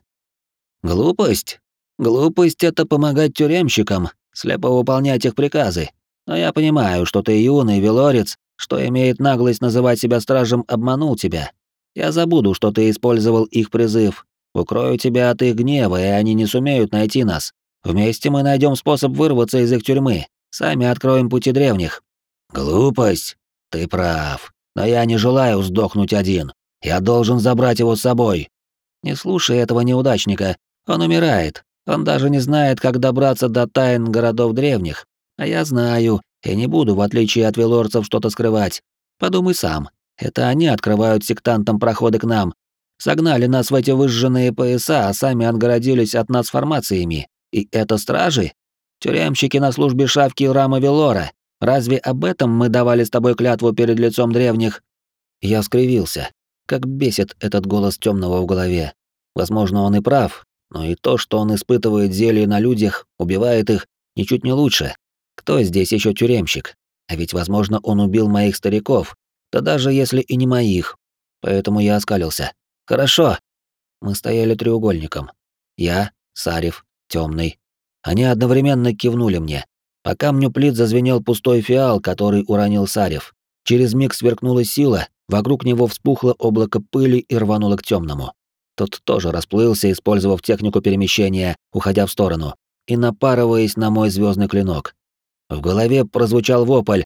«Глупость? Глупость — это помогать тюремщикам, слепо выполнять их приказы. Но я понимаю, что ты юный велорец, что имеет наглость называть себя стражем, обманул тебя. Я забуду, что ты использовал их призыв, укрою тебя от их гнева, и они не сумеют найти нас. Вместе мы найдем способ вырваться из их тюрьмы, сами откроем пути древних». «Глупость? Ты прав. Но я не желаю сдохнуть один. Я должен забрать его с собой». «Не слушай этого неудачника. Он умирает. Он даже не знает, как добраться до тайн городов древних. А я знаю, и не буду, в отличие от велорцев, что-то скрывать. Подумай сам. Это они открывают сектантам проходы к нам. Согнали нас в эти выжженные пояса, а сами отгородились от нас формациями. И это стражи? Тюремщики на службе шавки Рама Велора. Разве об этом мы давали с тобой клятву перед лицом древних?» Я скривился. Как бесит этот голос темного в голове. Возможно, он и прав, но и то, что он испытывает зелье на людях, убивает их, ничуть не лучше. Кто здесь еще тюремщик? А ведь, возможно, он убил моих стариков, да даже если и не моих. Поэтому я оскалился. «Хорошо. Мы стояли треугольником. Я, Сарев, Темный. Они одновременно кивнули мне. По камню плит зазвенел пустой фиал, который уронил Сарев. Через миг сверкнула сила, вокруг него вспухло облако пыли и рвануло к Темному. Тот тоже расплылся, использовав технику перемещения, уходя в сторону, и напарываясь на мой звездный клинок. В голове прозвучал вопль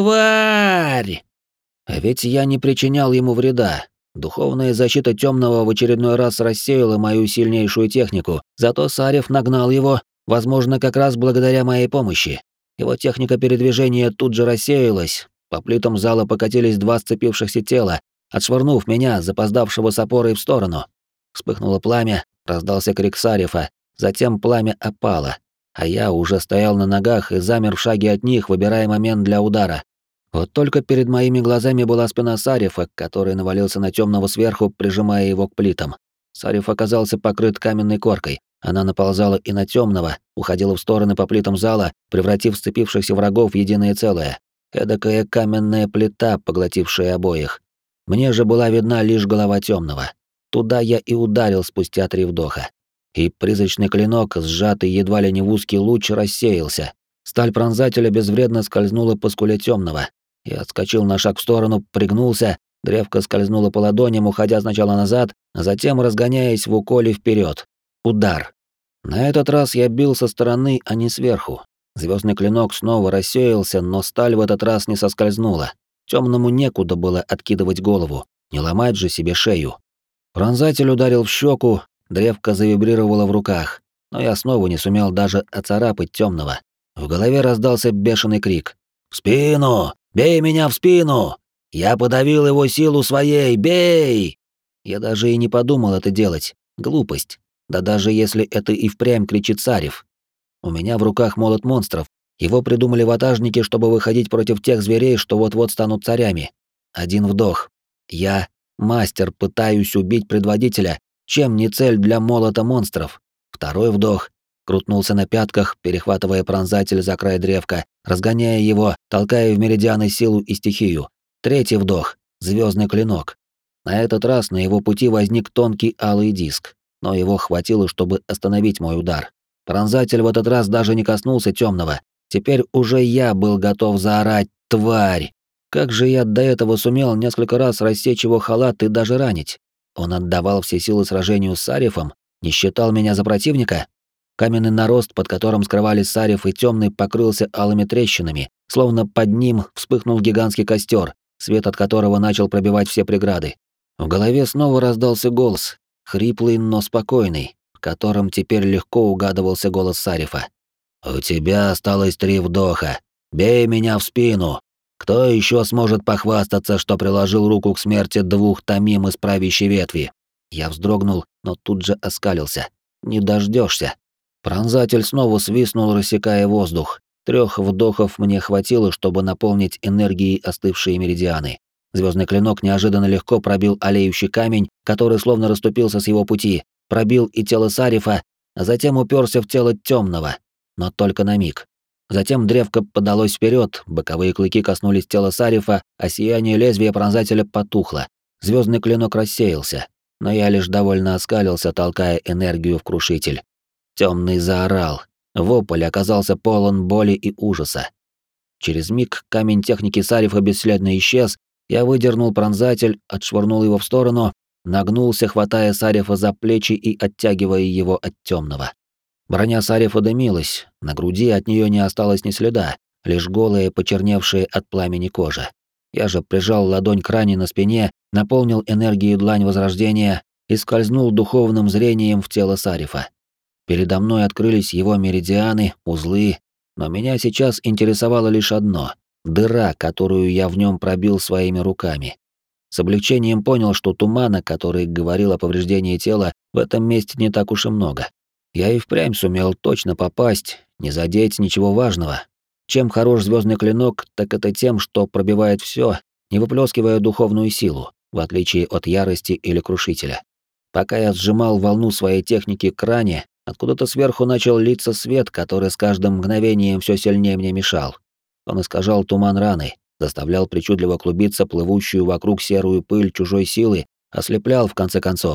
«Тварь!». А ведь я не причинял ему вреда. Духовная защита Темного в очередной раз рассеяла мою сильнейшую технику, зато Сарев нагнал его, возможно, как раз благодаря моей помощи. Его техника передвижения тут же рассеялась, по плитам зала покатились два сцепившихся тела, отшвырнув меня, запоздавшего с опорой, в сторону. Вспыхнуло пламя, раздался крик Сарефа, затем пламя опало, а я уже стоял на ногах и замер в шаге от них, выбирая момент для удара. Вот только перед моими глазами была спина Сарефа, который навалился на Темного сверху, прижимая его к плитам. Сареф оказался покрыт каменной коркой. Она наползала и на Темного, уходила в стороны по плитам зала, превратив сцепившихся врагов в единое целое. Эдакая каменная плита, поглотившая обоих. Мне же была видна лишь голова Темного. Туда я и ударил спустя три вдоха. И призрачный клинок, сжатый едва ли не в узкий луч, рассеялся. Сталь пронзателя безвредно скользнула по скуле Темного. Я отскочил на шаг в сторону, пригнулся, древко скользнуло по ладоням, уходя сначала назад, а затем разгоняясь в уколе вперед. Удар. На этот раз я бил со стороны, а не сверху. Звездный клинок снова рассеялся, но сталь в этот раз не соскользнула. Темному некуда было откидывать голову, не ломать же себе шею. Пронзатель ударил в щеку, древко завибрировало в руках, но я снова не сумел даже оцарапать Темного. В голове раздался бешеный крик. «В спину! Бей меня в спину! Я подавил его силу своей! Бей!» Я даже и не подумал это делать. Глупость. Да даже если это и впрямь кричит Сарев. У меня в руках молот монстров. Его придумали ватажники, чтобы выходить против тех зверей, что вот-вот станут царями. Один вдох. Я, мастер, пытаюсь убить предводителя, чем не цель для молота монстров. Второй вдох. Крутнулся на пятках, перехватывая пронзатель за край древка, разгоняя его, толкая в меридианы силу и стихию. Третий вдох. Звездный клинок. На этот раз на его пути возник тонкий алый диск, но его хватило, чтобы остановить мой удар. Пронзатель в этот раз даже не коснулся Темного. Теперь уже я был готов заорать «Тварь!». Как же я до этого сумел несколько раз рассечь его халат и даже ранить? Он отдавал все силы сражению с Сарефом, не считал меня за противника? Каменный нарост, под которым скрывались Сарев и Темный, покрылся алыми трещинами, словно под ним вспыхнул гигантский костер, свет от которого начал пробивать все преграды. В голове снова раздался голос, хриплый, но спокойный, в котором теперь легко угадывался голос Сарефа. «У тебя осталось три вдоха. Бей меня в спину. Кто еще сможет похвастаться, что приложил руку к смерти двух томим из правящей ветви?» Я вздрогнул, но тут же оскалился. «Не дождешься. Пронзатель снова свистнул, рассекая воздух. Трех вдохов мне хватило, чтобы наполнить энергией остывшие меридианы. Звездный клинок неожиданно легко пробил олеющий камень, который словно расступился с его пути, пробил и тело Сарефа, а затем уперся в тело Темного, но только на миг. Затем древко подалось вперед, боковые клыки коснулись тела Сарефа, а сияние лезвия пронзателя потухло. Звездный клинок рассеялся, но я лишь довольно оскалился, толкая энергию в крушитель. Темный заорал. Вопль оказался полон боли и ужаса. Через миг камень техники Сарефа бесследно исчез. Я выдернул пронзатель, отшвырнул его в сторону, нагнулся, хватая Сарефа за плечи и оттягивая его от Темного. Броня Сарефа дымилась, на груди от нее не осталось ни следа, лишь голая, почерневшая от пламени кожа. Я же прижал ладонь к ране на спине, наполнил энергией длань возрождения и скользнул духовным зрением в тело Сарефа. Передо мной открылись его меридианы, узлы, но меня сейчас интересовало лишь одно — дыра, которую я в нем пробил своими руками. С облегчением понял, что тумана, который говорил о повреждении тела, в этом месте не так уж и много. Я и впрямь сумел точно попасть, не задеть ничего важного. Чем хорош звездный клинок, так это тем, что пробивает все, не выплескивая духовную силу, в отличие от ярости или крушителя. Пока я сжимал волну своей техники к ране, откуда-то сверху начал литься свет, который с каждым мгновением все сильнее мне мешал. Он искажал туман раны, заставлял причудливо клубиться плывущую вокруг серую пыль чужой силы, ослеплял в конце концов.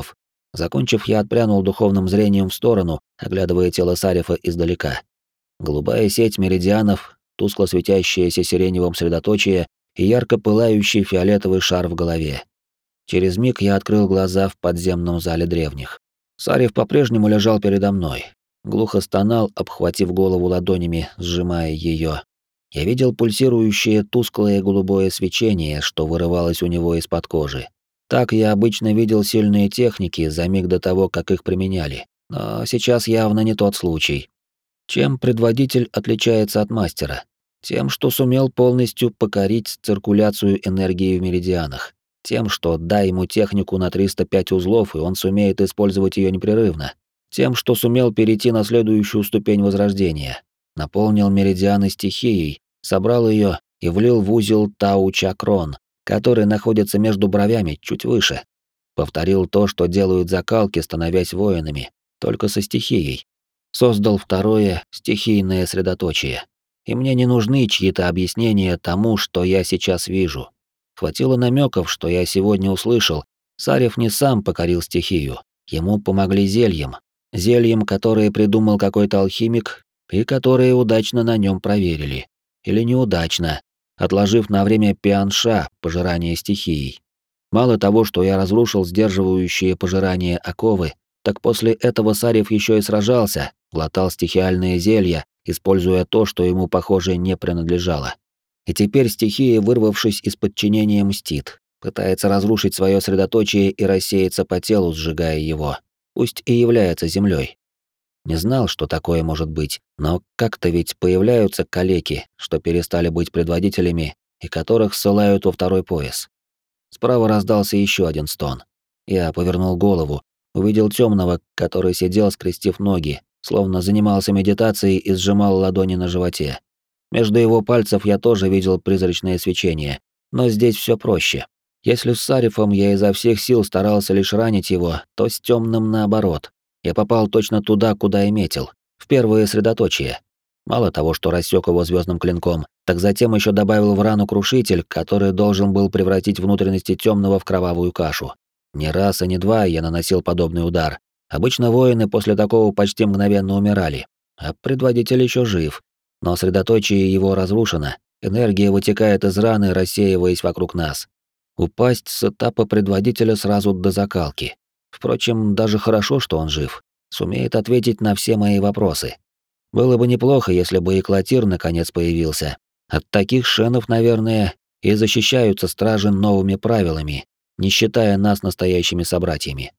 Закончив, я отпрянул духовным зрением в сторону, оглядывая тело Сарифа издалека. Голубая сеть меридианов, тускло светящаяся сиреневым средоточие и ярко пылающий фиолетовый шар в голове. Через миг я открыл глаза в подземном зале древних. Сариф по-прежнему лежал передо мной. Глухо стонал, обхватив голову ладонями, сжимая ее. Я видел пульсирующее тусклое голубое свечение, что вырывалось у него из-под кожи. Так я обычно видел сильные техники за миг до того, как их применяли. Но сейчас явно не тот случай. Чем предводитель отличается от мастера? Тем, что сумел полностью покорить циркуляцию энергии в меридианах. Тем, что дай ему технику на триста пять узлов, и он сумеет использовать ее непрерывно. Тем, что сумел перейти на следующую ступень возрождения. Наполнил меридианы стихией, собрал ее и влил в узел Тау-Чакрон, который находится между бровями чуть выше. Повторил то, что делают закалки, становясь воинами, только со стихией. Создал второе стихийное средоточие. И мне не нужны чьи-то объяснения тому, что я сейчас вижу. Хватило намеков, что я сегодня услышал. Сариф не сам покорил стихию. Ему помогли зельем. Зельем, которые придумал какой-то алхимик, и которые удачно на нем проверили. Или неудачно, отложив на время пианша пожирание стихией. Мало того, что я разрушил сдерживающие пожирание оковы, так после этого Сариф еще и сражался, глотал стихиальные зелья, используя то, что ему, похоже, не принадлежало. И теперь стихия, вырвавшись из подчинения, мстит, пытается разрушить свое средоточие и рассеяться по телу, сжигая его, пусть и является землей. Не знал, что такое может быть, но как-то ведь появляются калеки, что перестали быть предводителями и которых ссылают во второй пояс. Справа раздался еще один стон. Я повернул голову, увидел темного, который сидел, скрестив ноги, словно занимался медитацией и сжимал ладони на животе. Между его пальцев я тоже видел призрачное свечение, но здесь все проще. Если с Сарифом я изо всех сил старался лишь ранить его, то с темным наоборот. Я попал точно туда, куда и метил, в первое средоточие. Мало того, что рассек его звездным клинком, так затем еще добавил в рану крушитель, который должен был превратить внутренности темного в кровавую кашу. Не раз и не два я наносил подобный удар. Обычно воины после такого почти мгновенно умирали, а предводитель еще жив. Но средоточие его разрушено, энергия вытекает из раны, рассеиваясь вокруг нас. Упасть с этапа предводителя сразу до закалки. Впрочем, даже хорошо, что он жив. Сумеет ответить на все мои вопросы. Было бы неплохо, если бы и Клотир наконец появился. От таких шенов, наверное, и защищаются стражи новыми правилами, не считая нас настоящими собратьями.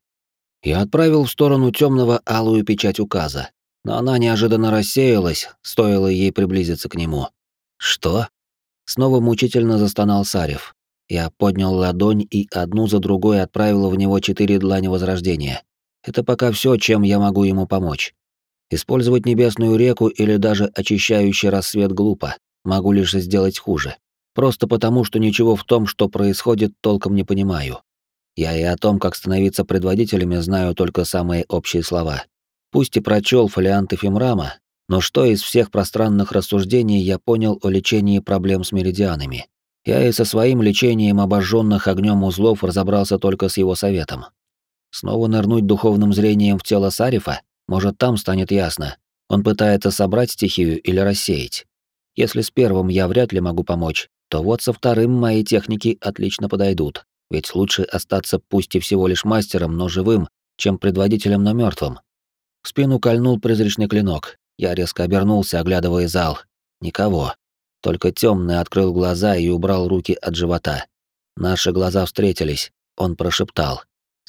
Я отправил в сторону темного алую печать указа, но она неожиданно рассеялась, стоило ей приблизиться к нему. Что? Снова мучительно застонал Сариф. Я поднял ладонь и одну за другой отправил в него четыре длани возрождения. Это пока все, чем я могу ему помочь. Использовать небесную реку или даже очищающий рассвет глупо. Могу лишь сделать хуже. Просто потому, что ничего в том, что происходит, толком не понимаю. Я и о том, как становиться предводителями, знаю только самые общие слова. Пусть и прочел фолианты Фимрама, но что из всех пространных рассуждений я понял о лечении проблем с меридианами? Я и со своим лечением обожженных огнем узлов разобрался только с его советом. Снова нырнуть духовным зрением в тело Сарифа? Может, там станет ясно. Он пытается собрать стихию или рассеять. Если с первым я вряд ли могу помочь, то вот со вторым мои техники отлично подойдут. Ведь лучше остаться пусть и всего лишь мастером, но живым, чем предводителем, но мертвым. В спину кольнул призрачный клинок. Я резко обернулся, оглядывая зал. Никого. Только темный открыл глаза и убрал руки от живота. Наши глаза встретились. Он прошептал: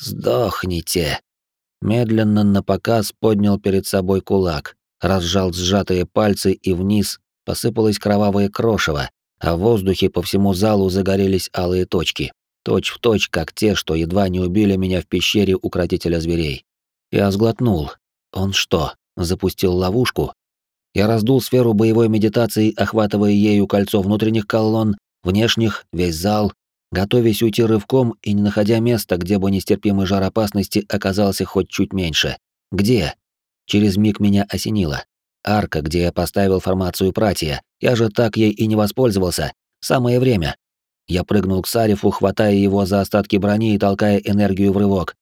«Сдохните!» Медленно напоказ поднял перед собой кулак, разжал сжатые пальцы, и вниз посыпалось кровавое крошево, а в воздухе по всему залу загорелись алые точки, точь в точь, как те, что едва не убили меня в пещере укротителя зверей. Я сглотнул. Он что, запустил ловушку? Я раздул сферу боевой медитации, охватывая ею кольцо внутренних колонн, внешних, весь зал, готовясь уйти рывком и не находя места, где бы нестерпимый жар опасности оказался хоть чуть меньше. Где? Через миг меня осенило. Арка, где я поставил формацию Пратия. Я же так ей и не воспользовался. Самое время. Я прыгнул к Сарифу, хватая его за остатки брони и толкая энергию в рывок.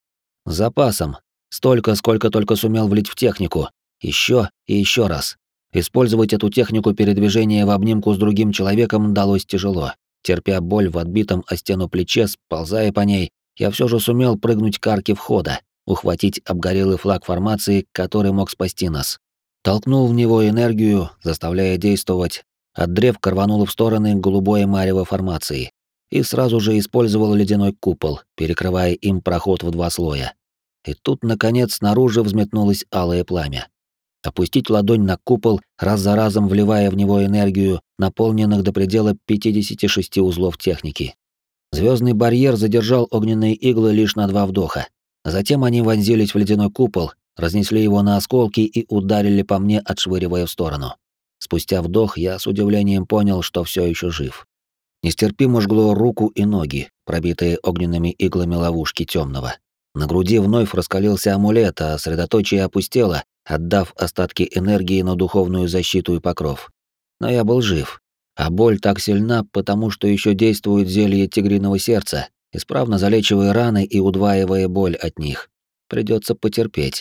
С запасом. Столько, сколько только сумел влить в технику. Еще и еще раз. Использовать эту технику передвижения в обнимку с другим человеком далось тяжело. Терпя боль в отбитом о стену плече, сползая по ней, я все же сумел прыгнуть к арке входа, ухватить обгорелый флаг формации, который мог спасти нас. Толкнул в него энергию, заставляя действовать. От древка рвануло в стороны голубое марево формации. И сразу же использовал ледяной купол, перекрывая им проход в два слоя. И тут, наконец, снаружи взметнулось алое пламя. Опустить ладонь на купол, раз за разом вливая в него энергию, наполненных до предела пятидесяти шести узлов техники. Звездный барьер задержал огненные иглы лишь на два вдоха. Затем они вонзились в ледяной купол, разнесли его на осколки и ударили по мне, отшвыривая в сторону. Спустя вдох я с удивлением понял, что все еще жив. Нестерпимо жгло руку и ноги, пробитые огненными иглами ловушки темного. На груди вновь раскалился амулет, а средоточие опустело, отдав остатки энергии на духовную защиту и покров. Но я был жив, а боль так сильна, потому что еще действует зелье тигриного сердца, исправно залечивая раны и удваивая боль от них. Придется потерпеть.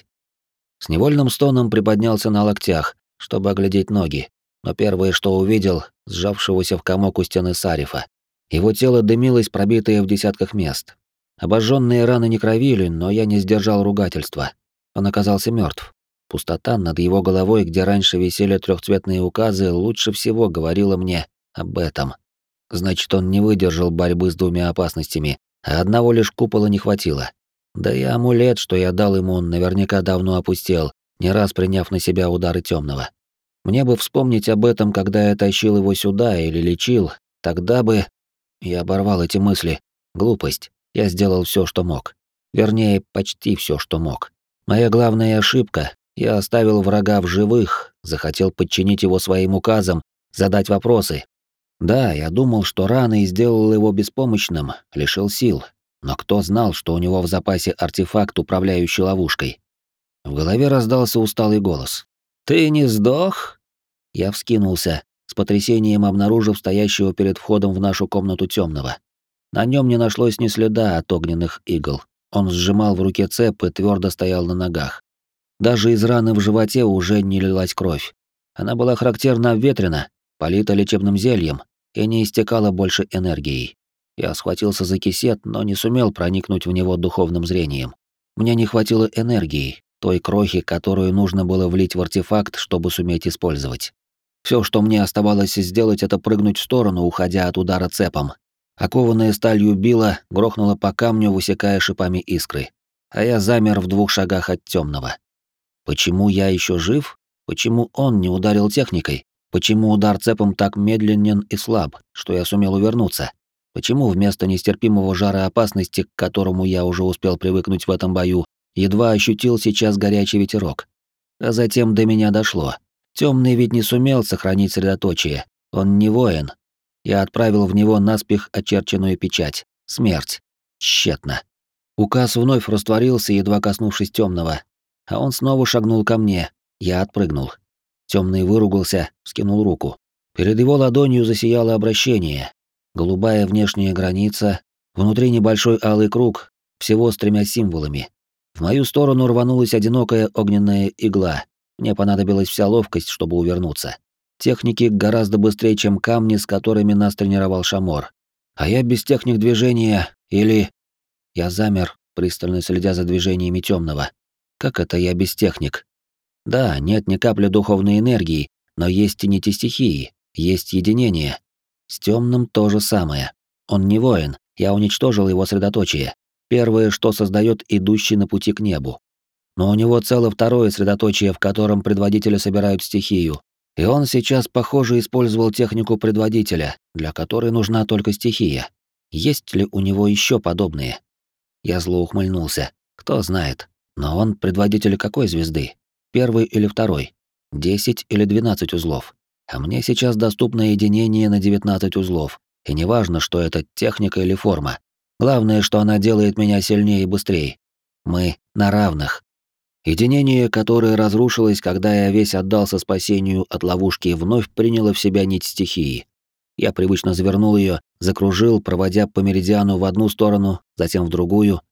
С невольным стоном приподнялся на локтях, чтобы оглядеть ноги, но первое, что увидел, сжавшегося в комок у стены Сарифа. Его тело дымилось, пробитое в десятках мест. Обожженные раны не кровили, но я не сдержал ругательства. Он оказался мертв. Пустота над его головой, где раньше висели трехцветные указы, лучше всего говорила мне об этом. Значит, он не выдержал борьбы с двумя опасностями, а одного лишь купола не хватило. Да и амулет, что я дал ему, он наверняка давно опустел, не раз приняв на себя удары темного. Мне бы вспомнить об этом, когда я тащил его сюда или лечил, тогда бы... Я оборвал эти мысли. Глупость. Я сделал все, что мог. Вернее, почти все, что мог. Моя главная ошибка — я оставил врага в живых, захотел подчинить его своим указам, задать вопросы. Да, я думал, что рано и сделал его беспомощным, лишил сил. Но кто знал, что у него в запасе артефакт, управляющий ловушкой? В голове раздался усталый голос. «Ты не сдох?» Я вскинулся, с потрясением обнаружив стоящего перед входом в нашу комнату темного. На нем не нашлось ни следа от огненных игл. Он сжимал в руке цеп и твердо стоял на ногах. Даже из раны в животе уже не лилась кровь. Она была характерно обветрена, полита лечебным зельем и не истекала больше энергией. Я схватился за кисет, но не сумел проникнуть в него духовным зрением. Мне не хватило энергии, той крохи, которую нужно было влить в артефакт, чтобы суметь использовать. Все, что мне оставалось сделать, это прыгнуть в сторону, уходя от удара цепом. Окованная сталью била грохнула по камню, высекая шипами искры. А я замер в двух шагах от темного. Почему я еще жив? Почему он не ударил техникой? Почему удар цепом так медленен и слаб, что я сумел увернуться? Почему вместо нестерпимого жара опасности, к которому я уже успел привыкнуть в этом бою, едва ощутил сейчас горячий ветерок? А затем до меня дошло. Темный ведь не сумел сохранить средоточие. Он не воин. Я отправил в него наспех очерченную печать. Смерть. Тщетно. Указ вновь растворился, едва коснувшись темного. А он снова шагнул ко мне. Я отпрыгнул. Темный выругался, вскинул руку. Перед его ладонью засияло обращение. Голубая внешняя граница, внутри небольшой алый круг, всего с тремя символами. В мою сторону рванулась одинокая огненная игла. Мне понадобилась вся ловкость, чтобы увернуться. Техники гораздо быстрее, чем камни, с которыми нас тренировал Шамор. А я без техник движения или... Я замер, пристально следя за движениями темного. Как это я без техник? Да, нет ни капли духовной энергии, но есть и нити стихии, есть единение. С темным то же самое. Он не воин, я уничтожил его средоточие. Первое, что создает идущий на пути к небу. Но у него целое второе средоточие, в котором предводители собирают стихию. И он сейчас, похоже, использовал технику предводителя, для которой нужна только стихия. Есть ли у него еще подобные? Я зло ухмыльнулся. Кто знает. Но он предводитель какой звезды? Первый или второй? Десять или двенадцать узлов? А мне сейчас доступно единение на девятнадцать узлов. И неважно, что это техника или форма. Главное, что она делает меня сильнее и быстрее. Мы на равных. Единение, которое разрушилось, когда я весь отдался спасению от ловушки, вновь приняло в себя нить стихии. Я привычно завернул ее, закружил, проводя по меридиану в одну сторону, затем в другую.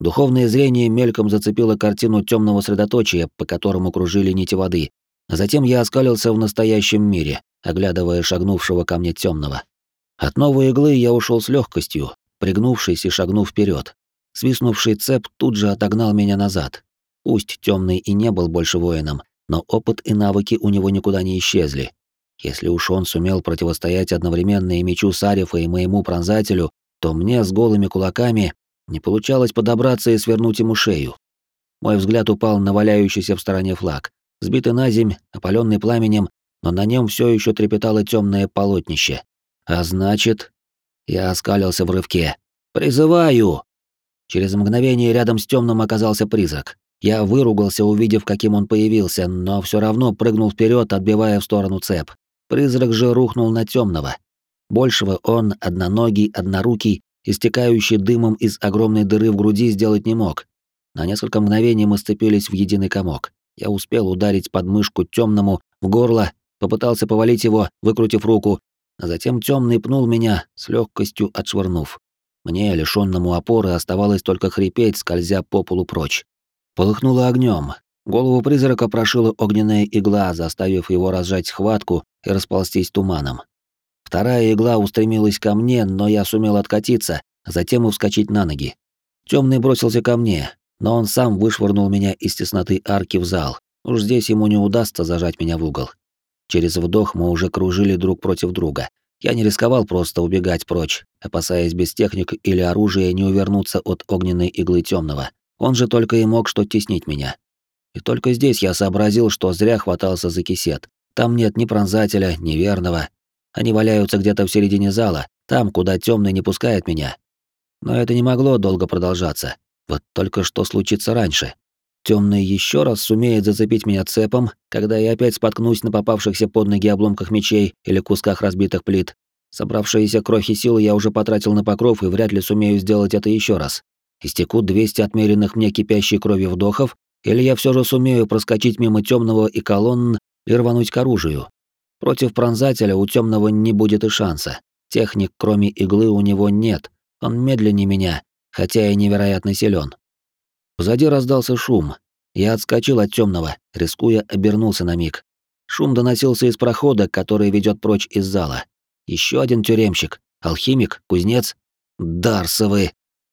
Духовное зрение мельком зацепило картину темного средоточия, по которому кружили нити воды. А затем я оскалился в настоящем мире, оглядывая шагнувшего ко мне темного. От новой иглы я ушел с легкостью, пригнувшись и шагнув вперед. Свистнувший цеп тут же отогнал меня назад. Пусть темный и не был больше воином, но опыт и навыки у него никуда не исчезли. Если уж он сумел противостоять одновременно и мечу Сарифа, и моему пронзателю, то мне с голыми кулаками не получалось подобраться и свернуть ему шею. Мой взгляд упал на валяющийся в стороне флаг, сбитый наземь, опаленный пламенем, но на нем все еще трепетало темное полотнище. А значит, я оскалился в рывке. «Призываю!» Через мгновение рядом с темным оказался призрак. Я выругался, увидев, каким он появился, но все равно прыгнул вперед, отбивая в сторону цеп. Призрак же рухнул на темного. Большего он, одноногий, однорукий, истекающий дымом из огромной дыры в груди, сделать не мог. На несколько мгновений мы сцепились в единый комок. Я успел ударить под мышку темному в горло, попытался повалить его, выкрутив руку, а затем темный пнул меня, с легкостью отшвырнув. Мне, лишенному опоры, оставалось только хрипеть, скользя по полу прочь. Полыхнуло огнем. Голову призрака прошила огненная игла, заставив его разжать схватку и расползтись туманом. Вторая игла устремилась ко мне, но я сумел откатиться, а затем и вскочить на ноги. Темный бросился ко мне, но он сам вышвырнул меня из тесноты арки в зал. Уж здесь ему не удастся зажать меня в угол. Через вдох мы уже кружили друг против друга. Я не рисковал просто убегать прочь, опасаясь без техник или оружия не увернуться от огненной иглы темного. Он же только и мог что теснить меня. И только здесь я сообразил, что зря хватался за кисет. Там нет ни пронзателя, ни верного. Они валяются где-то в середине зала, там, куда темный не пускает меня. Но это не могло долго продолжаться. Вот только что случится раньше. Темный еще раз сумеет зацепить меня цепом, когда я опять споткнусь на попавшихся под ноги обломках мечей или кусках разбитых плит. Собравшиеся крохи силы я уже потратил на покров и вряд ли сумею сделать это еще раз. Истекут двести отмеренных мне кипящей кровью вдохов, или я все же сумею проскочить мимо темного и колонн и рвануть к оружию. Против пронзателя у темного не будет и шанса. Техник, кроме иглы, у него нет. Он медленнее меня, хотя и невероятно силен. Позади раздался шум. Я отскочил от темного, рискуя, обернулся на миг. Шум доносился из прохода, который ведет прочь из зала. Еще один тюремщик, алхимик, кузнец. Дарсовы!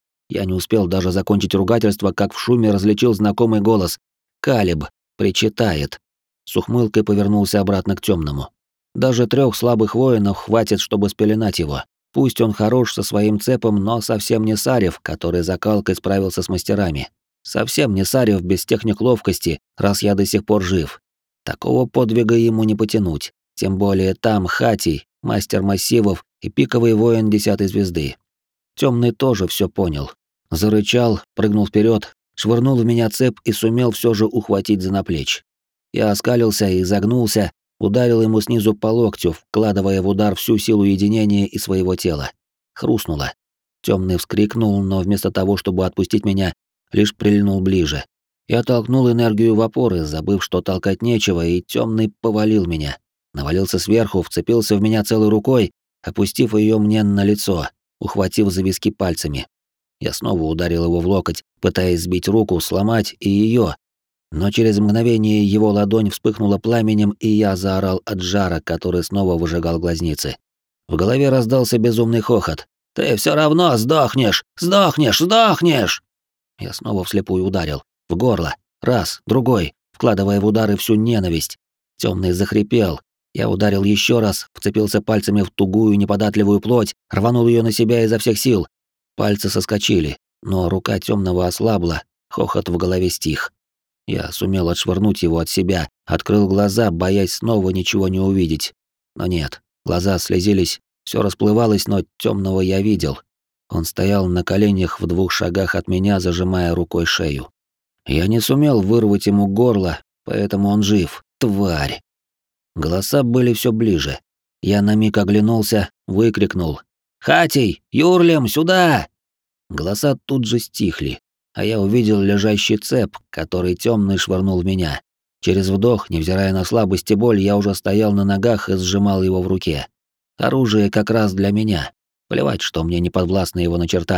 Я не успел даже закончить ругательство, как в шуме различил знакомый голос. «Калиб! Причитает!» С ухмылкой повернулся обратно к темному. Даже трех слабых воинов хватит, чтобы спеленать его. Пусть он хорош со своим цепом, но совсем не Сарев, который закалкой справился с мастерами. Совсем не Сарев без техник ловкости, раз я до сих пор жив. Такого подвига ему не потянуть. Тем более там Хатий, мастер массивов и пиковый воин десятой звезды. Темный тоже все понял. Зарычал, прыгнул вперед, швырнул в меня цеп и сумел все же ухватить за наплечь. Я оскалился и загнулся, ударил ему снизу по локтю, вкладывая в удар всю силу единения и своего тела. Хрустнуло. Темный вскрикнул, но вместо того, чтобы отпустить меня, лишь прильнул ближе. Я толкнул энергию в опоры, забыв, что толкать нечего, и темный повалил меня. Навалился сверху, вцепился в меня целой рукой, опустив ее мне на лицо, ухватив за виски пальцами. Я снова ударил его в локоть, пытаясь сбить руку, сломать и ее. Но через мгновение его ладонь вспыхнула пламенем, и я заорал от жара, который снова выжигал глазницы. В голове раздался безумный хохот. «Ты все равно сдохнешь! Сдохнешь! Сдохнешь!» Я снова вслепую ударил. В горло. Раз, другой, вкладывая в удары всю ненависть. Темный захрипел. Я ударил еще раз, вцепился пальцами в тугую неподатливую плоть, рванул ее на себя изо всех сил. Пальцы соскочили, но рука темного ослабла, хохот в голове стих. Я сумел отшвырнуть его от себя, открыл глаза, боясь снова ничего не увидеть. Но нет, глаза слезились, все расплывалось, но темного я видел. Он стоял на коленях в двух шагах от меня, зажимая рукой шею. Я не сумел вырвать ему горло, поэтому он жив. Тварь! Голоса были все ближе. Я на миг оглянулся, выкрикнул: «Хатий! Юрлем, сюда!» Голоса тут же стихли, а я увидел лежащий цеп, который темный швырнул в меня. Через вдох, невзирая на слабость и боль, я уже стоял на ногах и сжимал его в руке. Оружие как раз для меня. Плевать, что мне не подвластно его начертание.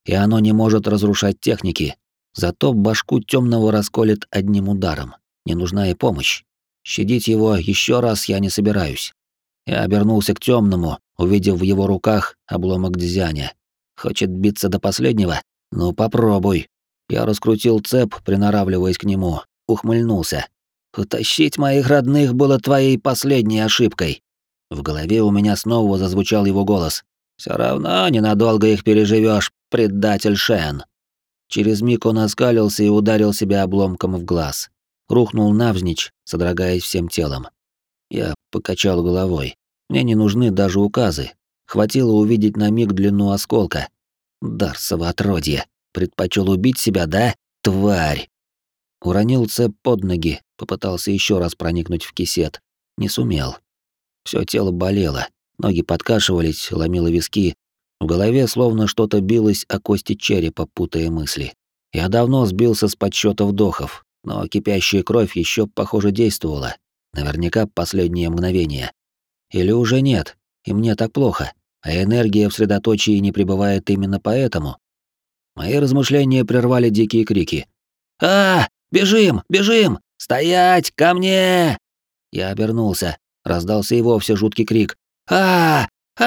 и оно не может разрушать техники. Зато башку темного расколет одним ударом. Не нужна и помощь. Щадить его еще раз я не собираюсь. Я обернулся к темному, увидев в его руках обломок дзяня. Хочет биться до последнего? Ну попробуй. Я раскрутил цеп, приноравливаясь к нему, ухмыльнулся. Утащить моих родных было твоей последней ошибкой. В голове у меня снова зазвучал его голос. Все равно ненадолго их переживешь, предатель Шен. Через миг он оскалился и ударил себя обломком в глаз. Рухнул навзничь, содрогаясь всем телом. Я покачал головой. Мне не нужны даже указы. Хватило увидеть на миг длину осколка. Дарсово отродье. Предпочел убить себя, да? Тварь! Уронил цеп под ноги, попытался еще раз проникнуть в кисет. Не сумел. Все тело болело, ноги подкашивались, ломило виски. В голове словно что-то билось о кости черепа, путая мысли. Я давно сбился с подсчета вдохов, но кипящая кровь еще, похоже, действовала. Наверняка последние мгновения. Или уже нет, и мне так плохо, а энергия в средоточии не пребывает именно поэтому. Мои размышления прервали дикие крики. «А, бежим, бежим! Стоять, ко мне!» Я обернулся, раздался и вовсе жуткий крик. а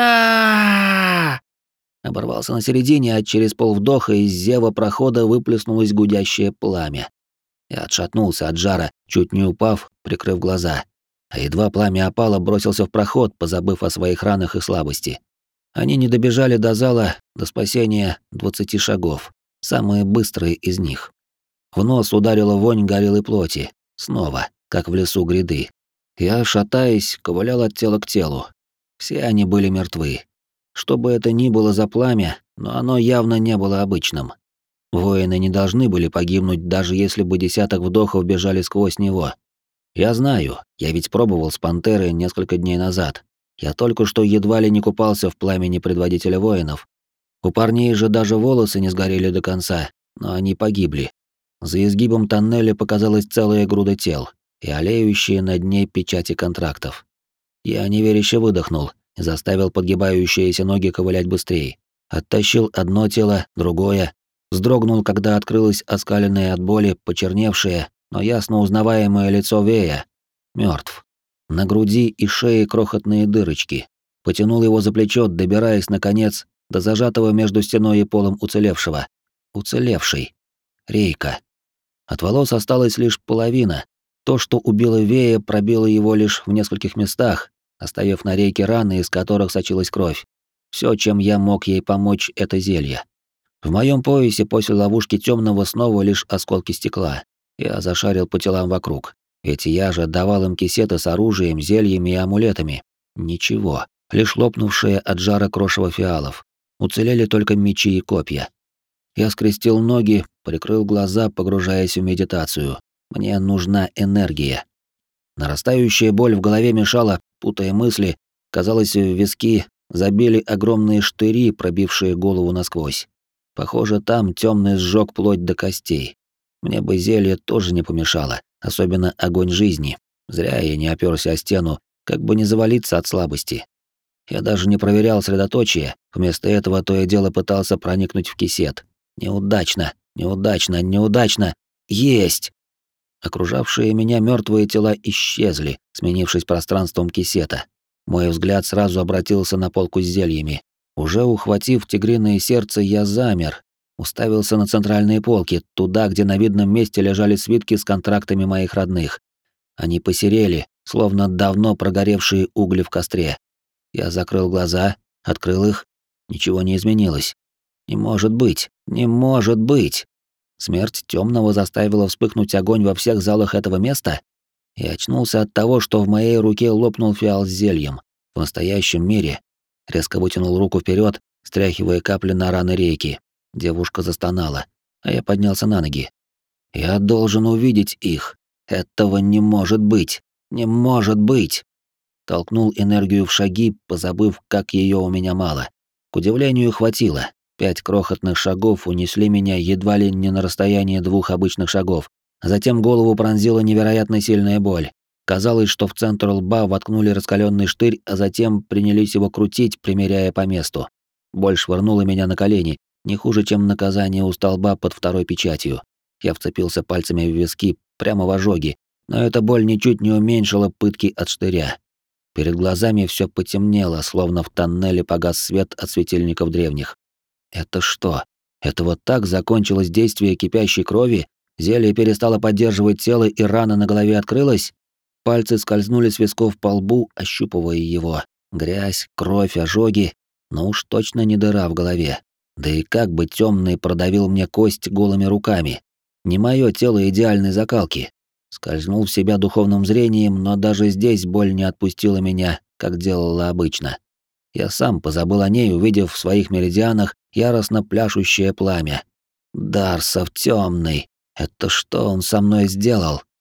а Оборвался на середине, а через полвдоха из зева прохода выплеснулось гудящее пламя. Я отшатнулся от жара, чуть не упав, прикрыв глаза. А едва пламя опало, бросился в проход, позабыв о своих ранах и слабости. Они не добежали до зала, до спасения двадцати шагов, самые быстрые из них. В нос ударила вонь горелой плоти, снова, как в лесу гряды. Я, шатаясь, ковылял от тела к телу. Все они были мертвы. Что бы это ни было за пламя, но оно явно не было обычным. Воины не должны были погибнуть, даже если бы десяток вдохов бежали сквозь него. Я знаю, я ведь пробовал с пантерой несколько дней назад. Я только что едва ли не купался в пламени предводителя воинов. У парней же даже волосы не сгорели до конца, но они погибли. За изгибом тоннеля показалась целая груда тел и олеющие над ней печати контрактов. Я неверяще выдохнул и заставил подгибающиеся ноги ковылять быстрее. Оттащил одно тело, другое. Вздрогнул, когда открылось оскаленное от боли, почерневшее, но ясно узнаваемое лицо Вея. Мертв. На груди и шее крохотные дырочки. Потянул его за плечо, добираясь, наконец, до зажатого между стеной и полом уцелевшего. Уцелевший. Рейка. От волос осталась лишь половина. То, что убило Вея, пробило его лишь в нескольких местах, оставив на рейке раны, из которых сочилась кровь. Все, чем я мог ей помочь, это зелье. В моем поясе после ловушки темного снова лишь осколки стекла. Я зашарил по телам вокруг. Ведь я же давал им кисеты с оружием, зельями и амулетами. Ничего, лишь лопнувшие от жара крошево фиалов. Уцелели только мечи и копья. Я скрестил ноги, прикрыл глаза, погружаясь в медитацию. Мне нужна энергия. Нарастающая боль в голове мешала, путая мысли. Казалось, в виски забили огромные штыри, пробившие голову насквозь. Похоже, там темный сжёг плоть до костей. Мне бы зелье тоже не помешало, особенно огонь жизни. Зря я не опёрся о стену, как бы не завалиться от слабости. Я даже не проверял средоточие, вместо этого то и дело пытался проникнуть в кисет. Неудачно, неудачно, неудачно. Есть! Окружавшие меня мертвые тела исчезли, сменившись пространством кисета. Мой взгляд сразу обратился на полку с зельями. Уже ухватив тигриное сердце, я замер, уставился на центральные полки, туда, где на видном месте лежали свитки с контрактами моих родных. Они посерели, словно давно прогоревшие угли в костре. Я закрыл глаза, открыл их. Ничего не изменилось. Не может быть, не может быть. Смерть темного заставила вспыхнуть огонь во всех залах этого места? Я очнулся от того, что в моей руке лопнул фиал с зельем. В настоящем мире. Резко вытянул руку вперед, стряхивая капли на раны рейки. Девушка застонала, а я поднялся на ноги. Я должен увидеть их. Этого не может быть. Не может быть. Толкнул энергию в шаги, позабыв, как ее у меня мало. К удивлению, хватило. Пять крохотных шагов унесли меня едва ли не на расстояние двух обычных шагов. Затем голову пронзила невероятно сильная боль. Казалось, что в центр лба воткнули раскаленный штырь, а затем принялись его крутить, примеряя по месту. Боль швырнула меня на колени, Не хуже, чем наказание у столба под второй печатью. Я вцепился пальцами в виски прямо в ожоги, но эта боль ничуть не уменьшила пытки от штыря. Перед глазами все потемнело, словно в тоннеле погас свет от светильников древних. Это что? Это вот так закончилось действие кипящей крови? Зелье перестало поддерживать тело, и рана на голове открылась? Пальцы скользнули с висков по лбу, ощупывая его. Грязь, кровь, ожоги, но уж точно не дыра в голове. Да и как бы темный продавил мне кость голыми руками. Не мое тело идеальной закалки. Скользнул в себя духовным зрением, но даже здесь боль не отпустила меня, как делала обычно. Я сам позабыл о ней, увидев в своих меридианах яростно пляшущее пламя. Дарсов темный. Это что он со мной сделал?